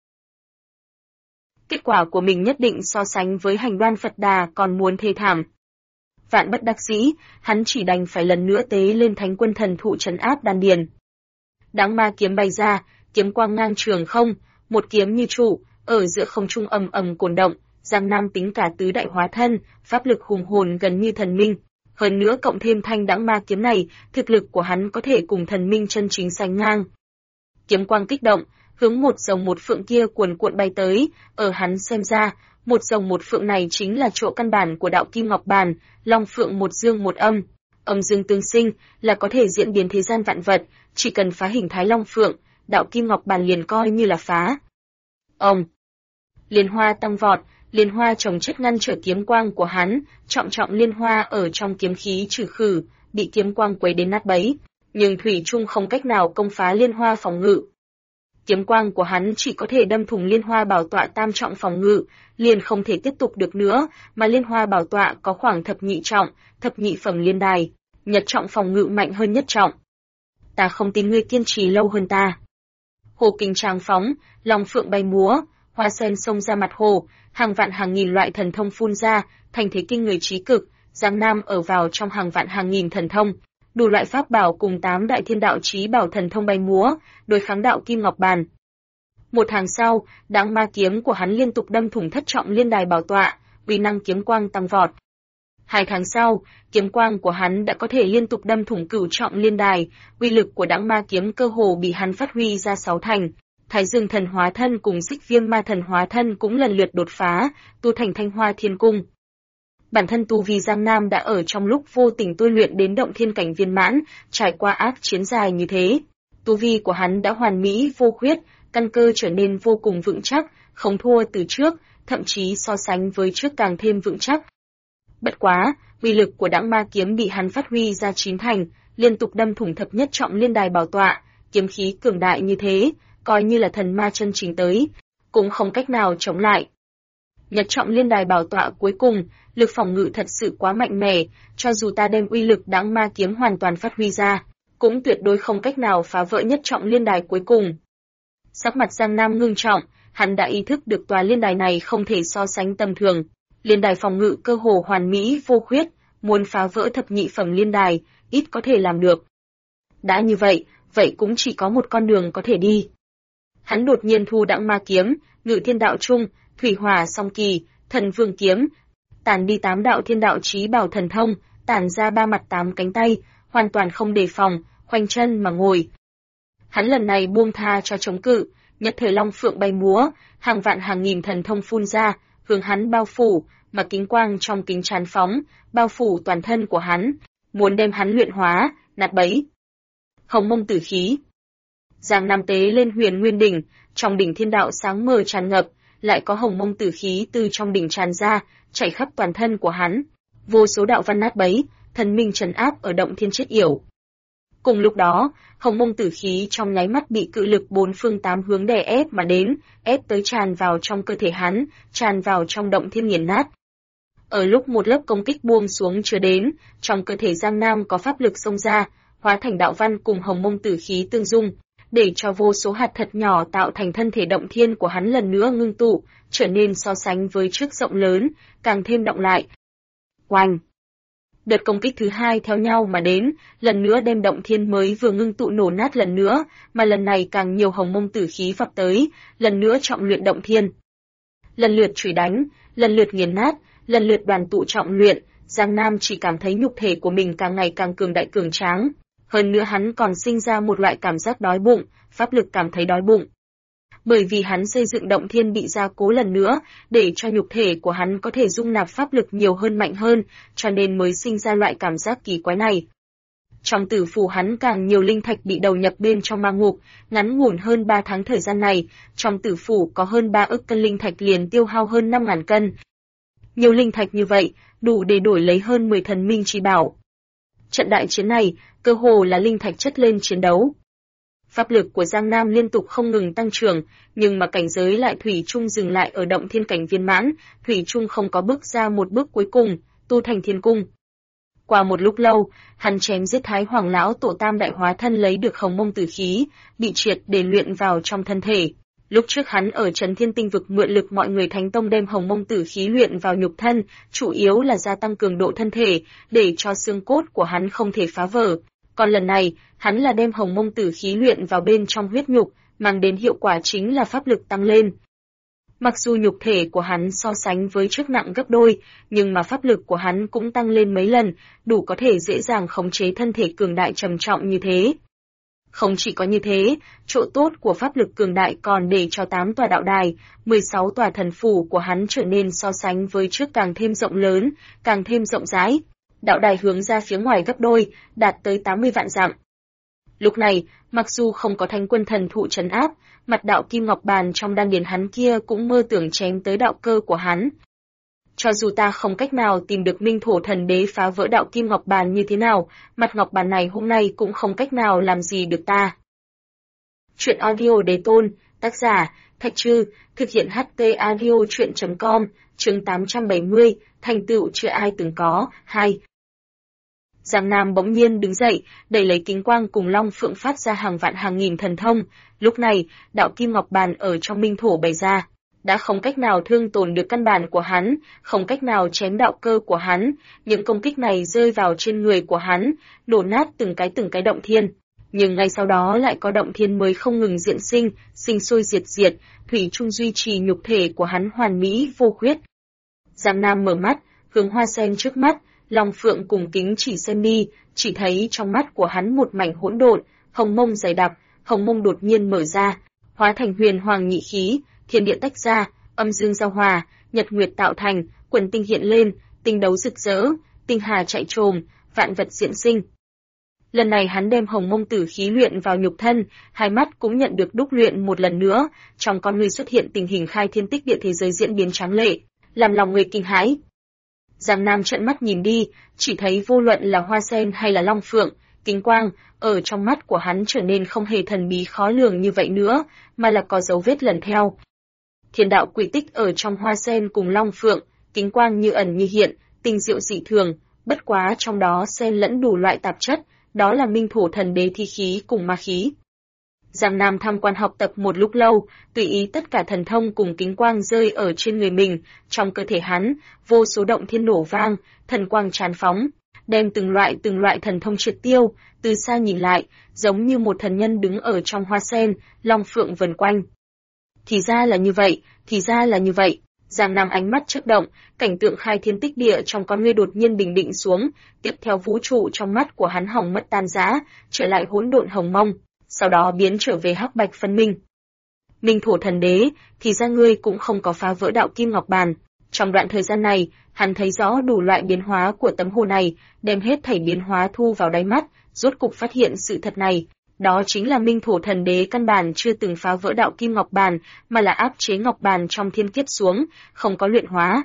Kết quả của mình nhất định so sánh với Hành Đoan Phật Đà còn muốn thê thảm. Vạn bất đắc dĩ, hắn chỉ đành phải lần nữa tế lên Thánh Quân thần thụ trấn áp đan điền. Đáng Ma kiếm bay ra, kiếm quang ngang trường không, một kiếm như trụ, ở giữa không trung ầm ầm cuồn động, Giang Nam tính cả tứ đại hóa thân, pháp lực hùng hồn gần như thần minh. Hơn nữa cộng thêm thanh Đáng Ma kiếm này, thực lực của hắn có thể cùng thần minh chân chính sánh ngang. Kiếm quang kích động, hướng một rồng một phượng kia cuồn cuộn bay tới, ở hắn xem ra, một rồng một phượng này chính là chỗ căn bản của đạo kim ngọc bàn, Long Phượng một dương một âm dương tương sinh, là có thể diễn biến thế gian vạn vật, chỉ cần phá hình thái Long Phượng, đạo kim ngọc bàn liền coi như là phá. Ông! Liên hoa tăng vọt, liên hoa chồng chất ngăn trở kiếm quang của hắn, trọng trọng liên hoa ở trong kiếm khí trừ khử, bị kiếm quang quấy đến nát bấy, nhưng thủy chung không cách nào công phá liên hoa phòng ngự. Kiếm quang của hắn chỉ có thể đâm thủng liên hoa bảo tọa tam trọng phòng ngự, liền không thể tiếp tục được nữa, mà liên hoa bảo tọa có khoảng thập nhị trọng, thập nhị phẩm liên đài, nhật trọng phòng ngự mạnh hơn nhất trọng. Ta không tin ngươi kiên trì lâu hơn ta. Hồ kình tràng phóng, long phượng bay múa, hoa sen xông ra mặt hồ, hàng vạn hàng nghìn loại thần thông phun ra, thành thế kinh người trí cực, Giang Nam ở vào trong hàng vạn hàng nghìn thần thông, đủ loại pháp bảo cùng 8 đại thiên đạo chí bảo thần thông bay múa, đối kháng đạo kim ngọc bàn. Một tháng sau, đáng ma kiếm của hắn liên tục đâm thủng thất trọng liên đài bảo tọa, uy năng kiếm quang tăng vọt. 2 tháng sau, kiếm quang của hắn đã có thể liên tục đâm thủng cửu trọng liên đài, uy lực của đãng ma kiếm cơ hồ bị hắn phát huy ra 6 thành. Thái Dương thần hóa thân cùng Xích Viêm ma thần hóa thân cũng lần lượt đột phá, tu thành Thanh Hoa Thiên Cung. Bản thân tu vi Giang Nam đã ở trong lúc vô tình tôi luyện đến động thiên cảnh viên mãn, trải qua ác chiến dài như thế. Tu vi của hắn đã hoàn mỹ vô khuyết, căn cơ trở nên vô cùng vững chắc, không thua từ trước, thậm chí so sánh với trước càng thêm vững chắc. Bất quá, uy lực của đãng ma kiếm bị hắn phát huy ra 9 thành, liên tục đâm thủng thập nhất trọng liên đài bảo tọa, kiếm khí cường đại như thế, coi như là thần ma chân chính tới, cũng không cách nào chống lại. Nhật trọng liên đài bảo tọa cuối cùng, lực phòng ngự thật sự quá mạnh mẽ, cho dù ta đem uy lực đãng ma kiếm hoàn toàn phát huy ra, cũng tuyệt đối không cách nào phá vỡ nhất trọng liên đài cuối cùng. Sắc mặt Giang Nam ngưng trọng, hắn đã ý thức được tòa liên đài này không thể so sánh tầm thường. Liên đài phòng ngự cơ hồ hoàn mỹ vô khuyết, muốn phá vỡ thập nhị phẩm liên đài, ít có thể làm được. Đã như vậy, vậy cũng chỉ có một con đường có thể đi. Hắn đột nhiên thu đãng ma kiếm, ngự thiên đạo trung, thủy hỏa song kỳ, thần vương kiếm, tản đi 8 đạo thiên đạo chí bảo thần thông, tản ra 3 mặt 8 cánh tay, hoàn toàn không đề phòng, khoanh chân mà ngồi. Hắn lần này buông tha cho chống cự, nhất thời long phượng bay múa, hàng vạn hàng nghìn thần thông phun ra, hướng hắn bao phủ, mà kính quang trong kính tràn phóng, bao phủ toàn thân của hắn, muốn đem hắn luyện hóa, nát bấy. Hồng mông tử khí. Giang Nam tế lên huyền nguyên đỉnh, trong đỉnh thiên đạo sáng mờ tràn ngập, lại có hồng mông tử khí từ trong đỉnh tràn ra, chảy khắp toàn thân của hắn. Vô số đạo văn nát bấy, thần minh trấn áp ở động thiên chết yểu. Cùng lúc đó, hồng mông tử khí trong nháy mắt bị cự lực 4 phương 8 hướng đè ép mà đến, ép tới tràn vào trong cơ thể hắn, tràn vào trong động thiên nghiền nát. Ở lúc một lớp công kích buông xuống chưa đến, trong cơ thể Giang Nam có pháp lực xông ra, hóa thành đạo văn cùng hồng mông tử khí tương dung, để cho vô số hạt thật nhỏ tạo thành thân thể động thiên của hắn lần nữa ngưng tụ, trở nên so sánh với trước rộng lớn, càng thêm động lại. Oanh! Đợt công kích thứ hai theo nhau mà đến, lần nữa đem động thiên mới vừa ngưng tụ nổ nát lần nữa, mà lần này càng nhiều hồng mông tử khí vọt tới, lần nữa trọng luyện động thiên. Lần lượt chửi đánh, lần lượt nghiền nát, lần lượt đoàn tụ trọng luyện, Giang Nam chỉ cảm thấy nhục thể của mình càng ngày càng cường đại cường tráng. Hơn nữa hắn còn sinh ra một loại cảm giác đói bụng, pháp lực cảm thấy đói bụng. Bởi vì hắn xây dựng động thiên bị gia cố lần nữa, để cho nhục thể của hắn có thể dung nạp pháp lực nhiều hơn mạnh hơn, cho nên mới sinh ra loại cảm giác kỳ quái này. Trong tử phủ hắn càng nhiều linh thạch bị đầu nhập bên trong ma ngục, ngắn ngủn hơn 3 tháng thời gian này, trong tử phủ có hơn 3 ức cân linh thạch liền tiêu hao hơn 5.000 cân. Nhiều linh thạch như vậy, đủ để đổi lấy hơn 10 thần minh chi bảo. Trận đại chiến này, cơ hồ là linh thạch chất lên chiến đấu. Pháp lực của Giang Nam liên tục không ngừng tăng trưởng, nhưng mà cảnh giới lại thủy chung dừng lại ở động thiên cảnh viên mãn, thủy chung không có bước ra một bước cuối cùng, tu thành thiên cung. Qua một lúc lâu, hắn chém giết Thái Hoàng lão tổ tam đại hóa thân lấy được hồng mông tử khí, bị triệt để luyện vào trong thân thể. Lúc trước hắn ở Trấn Thiên Tinh vực mượn lực mọi người thánh tông đem hồng mông tử khí luyện vào nhục thân, chủ yếu là gia tăng cường độ thân thể, để cho xương cốt của hắn không thể phá vỡ. Còn lần này, hắn là đem hồng mông tử khí luyện vào bên trong huyết nhục, mang đến hiệu quả chính là pháp lực tăng lên. Mặc dù nhục thể của hắn so sánh với trước nặng gấp đôi, nhưng mà pháp lực của hắn cũng tăng lên mấy lần, đủ có thể dễ dàng khống chế thân thể cường đại trầm trọng như thế. Không chỉ có như thế, chỗ tốt của pháp lực cường đại còn để cho 8 tòa đạo đài, 16 tòa thần phủ của hắn trở nên so sánh với trước càng thêm rộng lớn, càng thêm rộng rãi. Đạo đài hướng ra phía ngoài gấp đôi, đạt tới 80 vạn dặm. Lúc này, mặc dù không có Thánh Quân Thần Thụ trấn áp, mặt đạo kim ngọc bàn trong đan điền hắn kia cũng mơ tưởng chém tới đạo cơ của hắn. Cho dù ta không cách nào tìm được Minh Thổ Thần Đế phá vỡ đạo kim ngọc bàn như thế nào, mặt ngọc bàn này hôm nay cũng không cách nào làm gì được ta. Chuyện audio đế tôn, tác giả, Thạch Trư, thực hiện HT audio chuyện.com, chương 870, thành tựu chưa ai từng có, 2. Giang Nam bỗng nhiên đứng dậy, đẩy lấy Kính Quang cùng Long Phượng phát ra hàng vạn hàng nghìn thần thông. Lúc này, đạo kim ngọc bàn ở trong minh thổ bày ra, đã không cách nào thương tổn được căn bản của hắn, không cách nào chém đạo cơ của hắn. Những công kích này rơi vào trên người của hắn, đổ nát từng cái động thiên. Nhưng ngay sau đó lại có động thiên mới không ngừng diễn sinh, sinh sôi diệt diệt, thủy chung duy trì nhục thể của hắn hoàn mỹ vô khuyết. Giang Nam mở mắt, hướng hoa sen trước mắt, Long Phượng cùng kính chỉ xem đi, chỉ thấy trong mắt của hắn một mảnh hỗn độn, hồng mông dày đặc, hồng mông đột nhiên mở ra, hóa thành huyền hoàng nhị khí, thiên địa tách ra, âm dương giao hòa, nhật nguyệt tạo thành, quần tinh hiện lên, tinh đấu rực rỡ, tinh hà chạy trồm, vạn vật diễn sinh. Lần này hắn đem hồng mông tử khí luyện vào nhục thân, hai mắt cũng nhận được đúc luyện một lần nữa, trong con người xuất hiện tình hình khai thiên tích địa thế giới diễn biến tráng lệ, làm lòng người kinh hãi. Giang Nam trợn mắt nhìn đi, chỉ thấy vô luận là hoa sen hay là Long Phượng, Kính Quang, ở trong mắt của hắn trở nên không hề thần bí khó lường như vậy nữa, mà là có dấu vết lần theo. Thiên đạo quỷ tích ở trong hoa sen cùng Long Phượng, Kính Quang như ẩn như hiện, tinh diệu dị thường, bất quá trong đó xen lẫn đủ loại tạp chất, đó là Minh Thổ Thần Đế thi khí cùng ma khí. Giang Nam tham quan học tập một lúc lâu, tùy ý tất cả thần thông cùng kính quang rơi ở trên người mình, trong cơ thể hắn, vô số động thiên nổ vang, thần quang tràn phóng, đem từng loại thần thông triệt tiêu, từ xa nhìn lại, giống như một thần nhân đứng ở trong hoa sen, Long Phượng vần quanh. Thì ra là như vậy, Giang Nam ánh mắt chớp động, cảnh tượng khai thiên tích địa trong con ngươi đột nhiên bình định xuống, tiếp theo vũ trụ trong mắt của hắn hỏng mất tan rã, trở lại hỗn độn hồng mông, sau đó biến trở về hắc bạch phân minh. Minh Thổ Thần Đế, thì ra ngươi cũng không có phá vỡ đạo kim ngọc bàn. Trong đoạn thời gian này, hắn thấy rõ đủ loại biến hóa của tấm hồ này, đem hết thảy biến hóa thu vào đáy mắt, rốt cục phát hiện sự thật này. Đó chính là Minh Thổ Thần Đế căn bản chưa từng phá vỡ đạo kim ngọc bàn, mà là áp chế ngọc bàn trong thiên kiếp xuống, không có luyện hóa.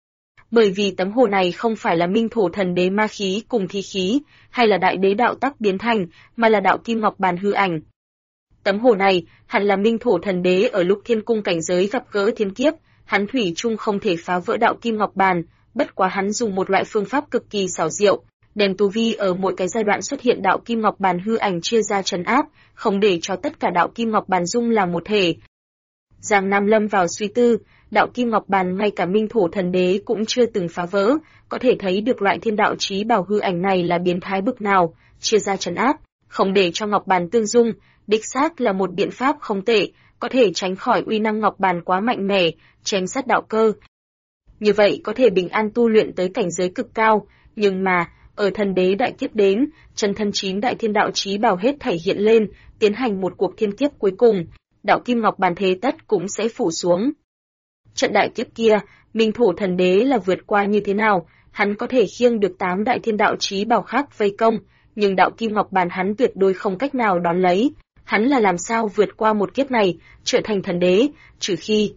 Bởi vì tấm hồ này không phải là Minh Thổ Thần Đế ma khí cùng thi khí, hay là đại đế đạo tắc biến thành, mà là đạo kim ngọc bàn hư ảnh. Tấm hồ này hẳn là Minh Thổ Thần Đế ở lúc thiên cung cảnh giới gặp gỡ thiên kiếp, hắn thủy chung không thể phá vỡ đạo kim ngọc bàn, bất quá hắn dùng một loại phương pháp cực kỳ xảo diệu, đem tu vi ở mỗi cái giai đoạn xuất hiện đạo kim ngọc bàn hư ảnh chia ra trấn áp, không để cho tất cả đạo kim ngọc bàn dung làm một thể. Giang Nam lâm vào suy tư, đạo kim ngọc bàn ngay cả Minh Thổ Thần Đế cũng chưa từng phá vỡ, có thể thấy được loại thiên đạo chí bảo hư ảnh này là biến thái bực nào, chia ra trấn áp, không để cho ngọc bàn tương dung, đích xác là một biện pháp không tệ, có thể tránh khỏi uy năng ngọc bàn quá mạnh mẽ, chém sát đạo cơ. Như vậy có thể bình an tu luyện tới cảnh giới cực cao, nhưng mà, ở thần đế đại kiếp đến, chân thân 9 đại thiên đạo chí bảo hết thảy hiện lên, tiến hành một cuộc thiên kiếp cuối cùng, đạo kim ngọc bàn thế tất cũng sẽ phủ xuống. Trận đại kiếp kia, Minh Thổ Thần Đế là vượt qua như thế nào, hắn có thể khiêng được 8 đại thiên đạo chí bảo khác vây công, nhưng đạo kim ngọc bàn hắn tuyệt đối không cách nào đón lấy. Hắn là làm sao vượt qua một kiếp này, trở thành thần đế, trừ khi...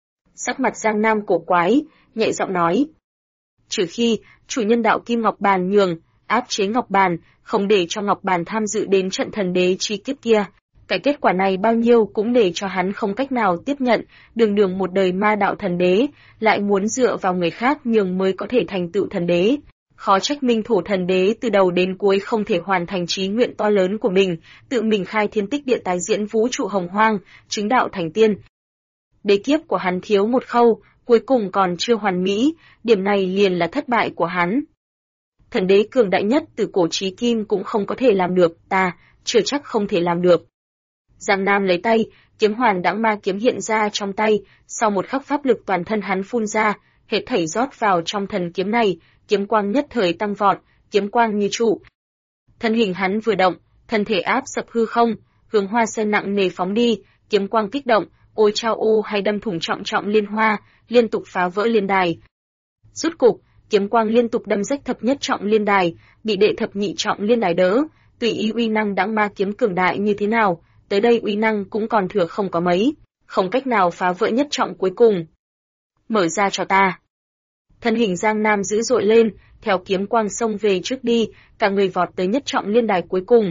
Sắc mặt Giang Nam cổ quái, nhẹ giọng nói. Trừ khi, chủ nhân đạo kim ngọc bàn nhường, áp chế ngọc bàn, không để cho ngọc bàn tham dự đến trận thần đế chi kiếp kia. Cái kết quả này bao nhiêu cũng để cho hắn không cách nào tiếp nhận, đường một đời ma đạo thần đế, lại muốn dựa vào người khác nhường mới có thể thành tựu thần đế. Khó trách Minh Thổ Thần Đế từ đầu đến cuối không thể hoàn thành chí nguyện to lớn của mình, tự mình khai thiên tích địa tái diễn vũ trụ hồng hoang, chứng đạo thành tiên. Đế kiếp của hắn thiếu một khâu, cuối cùng còn chưa hoàn mỹ, điểm này liền là thất bại của hắn. Thần đế cường đại nhất từ cổ chí kim cũng không có thể làm được, ta, chưa chắc không thể làm được. Giang Nam lấy tay, kiếm hoàn đãng ma kiếm hiện ra trong tay, sau một khắc pháp lực toàn thân hắn phun ra, hết thảy rót vào trong thần kiếm này, kiếm quang nhất thời tăng vọt, kiếm quang như trụ. Thân hình hắn vừa động, thân thể áp sập hư không, hướng hoa sen nặng nề phóng đi, kiếm quang kích động, ôi chao ô hay đâm thủng trọng liên hoa, liên tục phá vỡ liên đài. Rút cục, kiếm quang liên tục đâm rách thập nhất trọng liên đài, bị đệ thập nhị trọng liên đài đỡ, Tùy ý uy năng đãng ma kiếm cường đại như thế nào, tới đây uy năng cũng còn thừa không có mấy, không cách nào phá vỡ nhất trọng cuối cùng. Mở ra cho ta. Thân hình Giang Nam dữ dội lên, theo kiếm quang xông về trước đi, cả người vọt tới nhất trọng liên đài cuối cùng.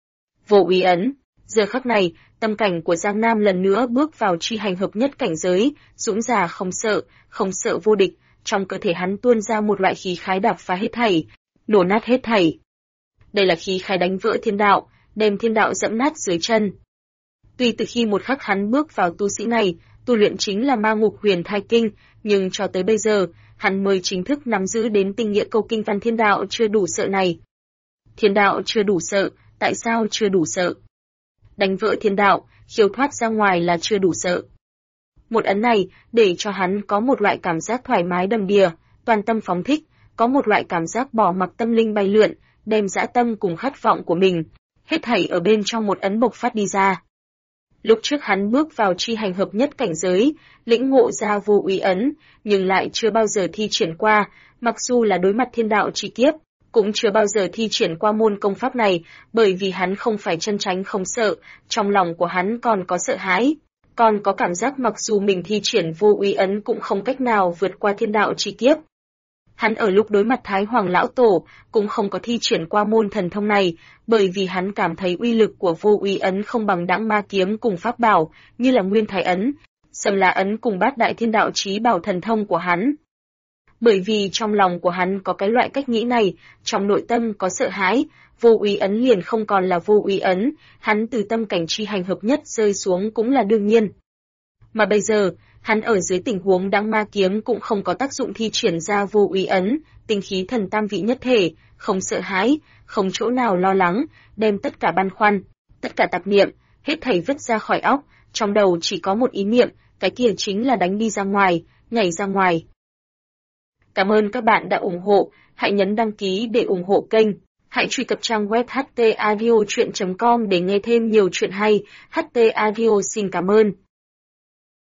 Vô uy ấn. Giờ khắc này, tâm cảnh của Giang Nam lần nữa bước vào chi hành hợp nhất cảnh giới, dũng giả không sợ vô địch, trong cơ thể hắn tuôn ra một loại khí khái đạp phá hết thảy, nổ nát hết thảy. Đây là khí khái đánh vỡ thiên đạo, đem thiên đạo dẫm nát dưới chân. Tuy từ khi một khắc hắn bước vào tu sĩ này, tu luyện chính là Ma Ngục Huyền Thai Kinh, nhưng cho tới bây giờ, hắn mới chính thức nắm giữ đến tinh nghĩa câu kinh văn thiên đạo chưa đủ sợ này. Thiên đạo chưa đủ sợ, tại sao chưa đủ sợ? Đánh vỡ thiên đạo, khiêu thoát ra ngoài là chưa đủ sợ. Một ấn này, để cho hắn có một loại cảm giác thoải mái đầm đìa, toàn tâm phóng thích, có một loại cảm giác bỏ mặc tâm linh bay lượn, đem dã tâm cùng khát vọng của mình, hết thảy ở bên trong một ấn bộc phát đi ra. Lúc trước hắn bước vào chi hành hợp nhất cảnh giới, lĩnh ngộ ra vô úy ấn, nhưng lại chưa bao giờ thi triển qua, mặc dù là đối mặt thiên đạo chi kiếp, cũng chưa bao giờ thi triển qua môn công pháp này, bởi vì hắn không phải chân tránh không sợ, trong lòng của hắn còn có sợ hãi, còn có cảm giác mặc dù mình thi triển vô úy ấn cũng không cách nào vượt qua thiên đạo chi kiếp. Hắn ở lúc đối mặt Thái Hoàng Lão Tổ, cũng không có thi triển qua môn thần thông này, bởi vì hắn cảm thấy uy lực của vô úy ấn không bằng đãng ma kiếm cùng pháp bảo, như là Nguyên Thái ấn, Sầm La ấn cùng Bát Đại Thiên Đạo Chí Bảo thần thông của hắn. Bởi vì trong lòng của hắn có cái loại cách nghĩ này, trong nội tâm có sợ hãi, vô úy ấn liền không còn là vô úy ấn, hắn từ tâm cảnh chi hành hợp nhất rơi xuống cũng là đương nhiên. Mà bây giờ, hắn ở dưới tình huống đãng ma kiếm cũng không có tác dụng thi triển ra vô úy ấn, tinh khí thần tam vị nhất thể, không sợ hãi, không chỗ nào lo lắng, đem tất cả băn khoăn, tất cả tạp niệm, hết thảy vứt ra khỏi óc, trong đầu chỉ có một ý niệm, cái kia chính là đánh đi ra ngoài, nhảy ra ngoài. Cảm ơn các bạn đã ủng hộ, hãy nhấn đăng ký để ủng hộ kênh. Hãy truy cập trang web htaudio.com để nghe thêm nhiều chuyện hay. HT Audio xin cảm ơn.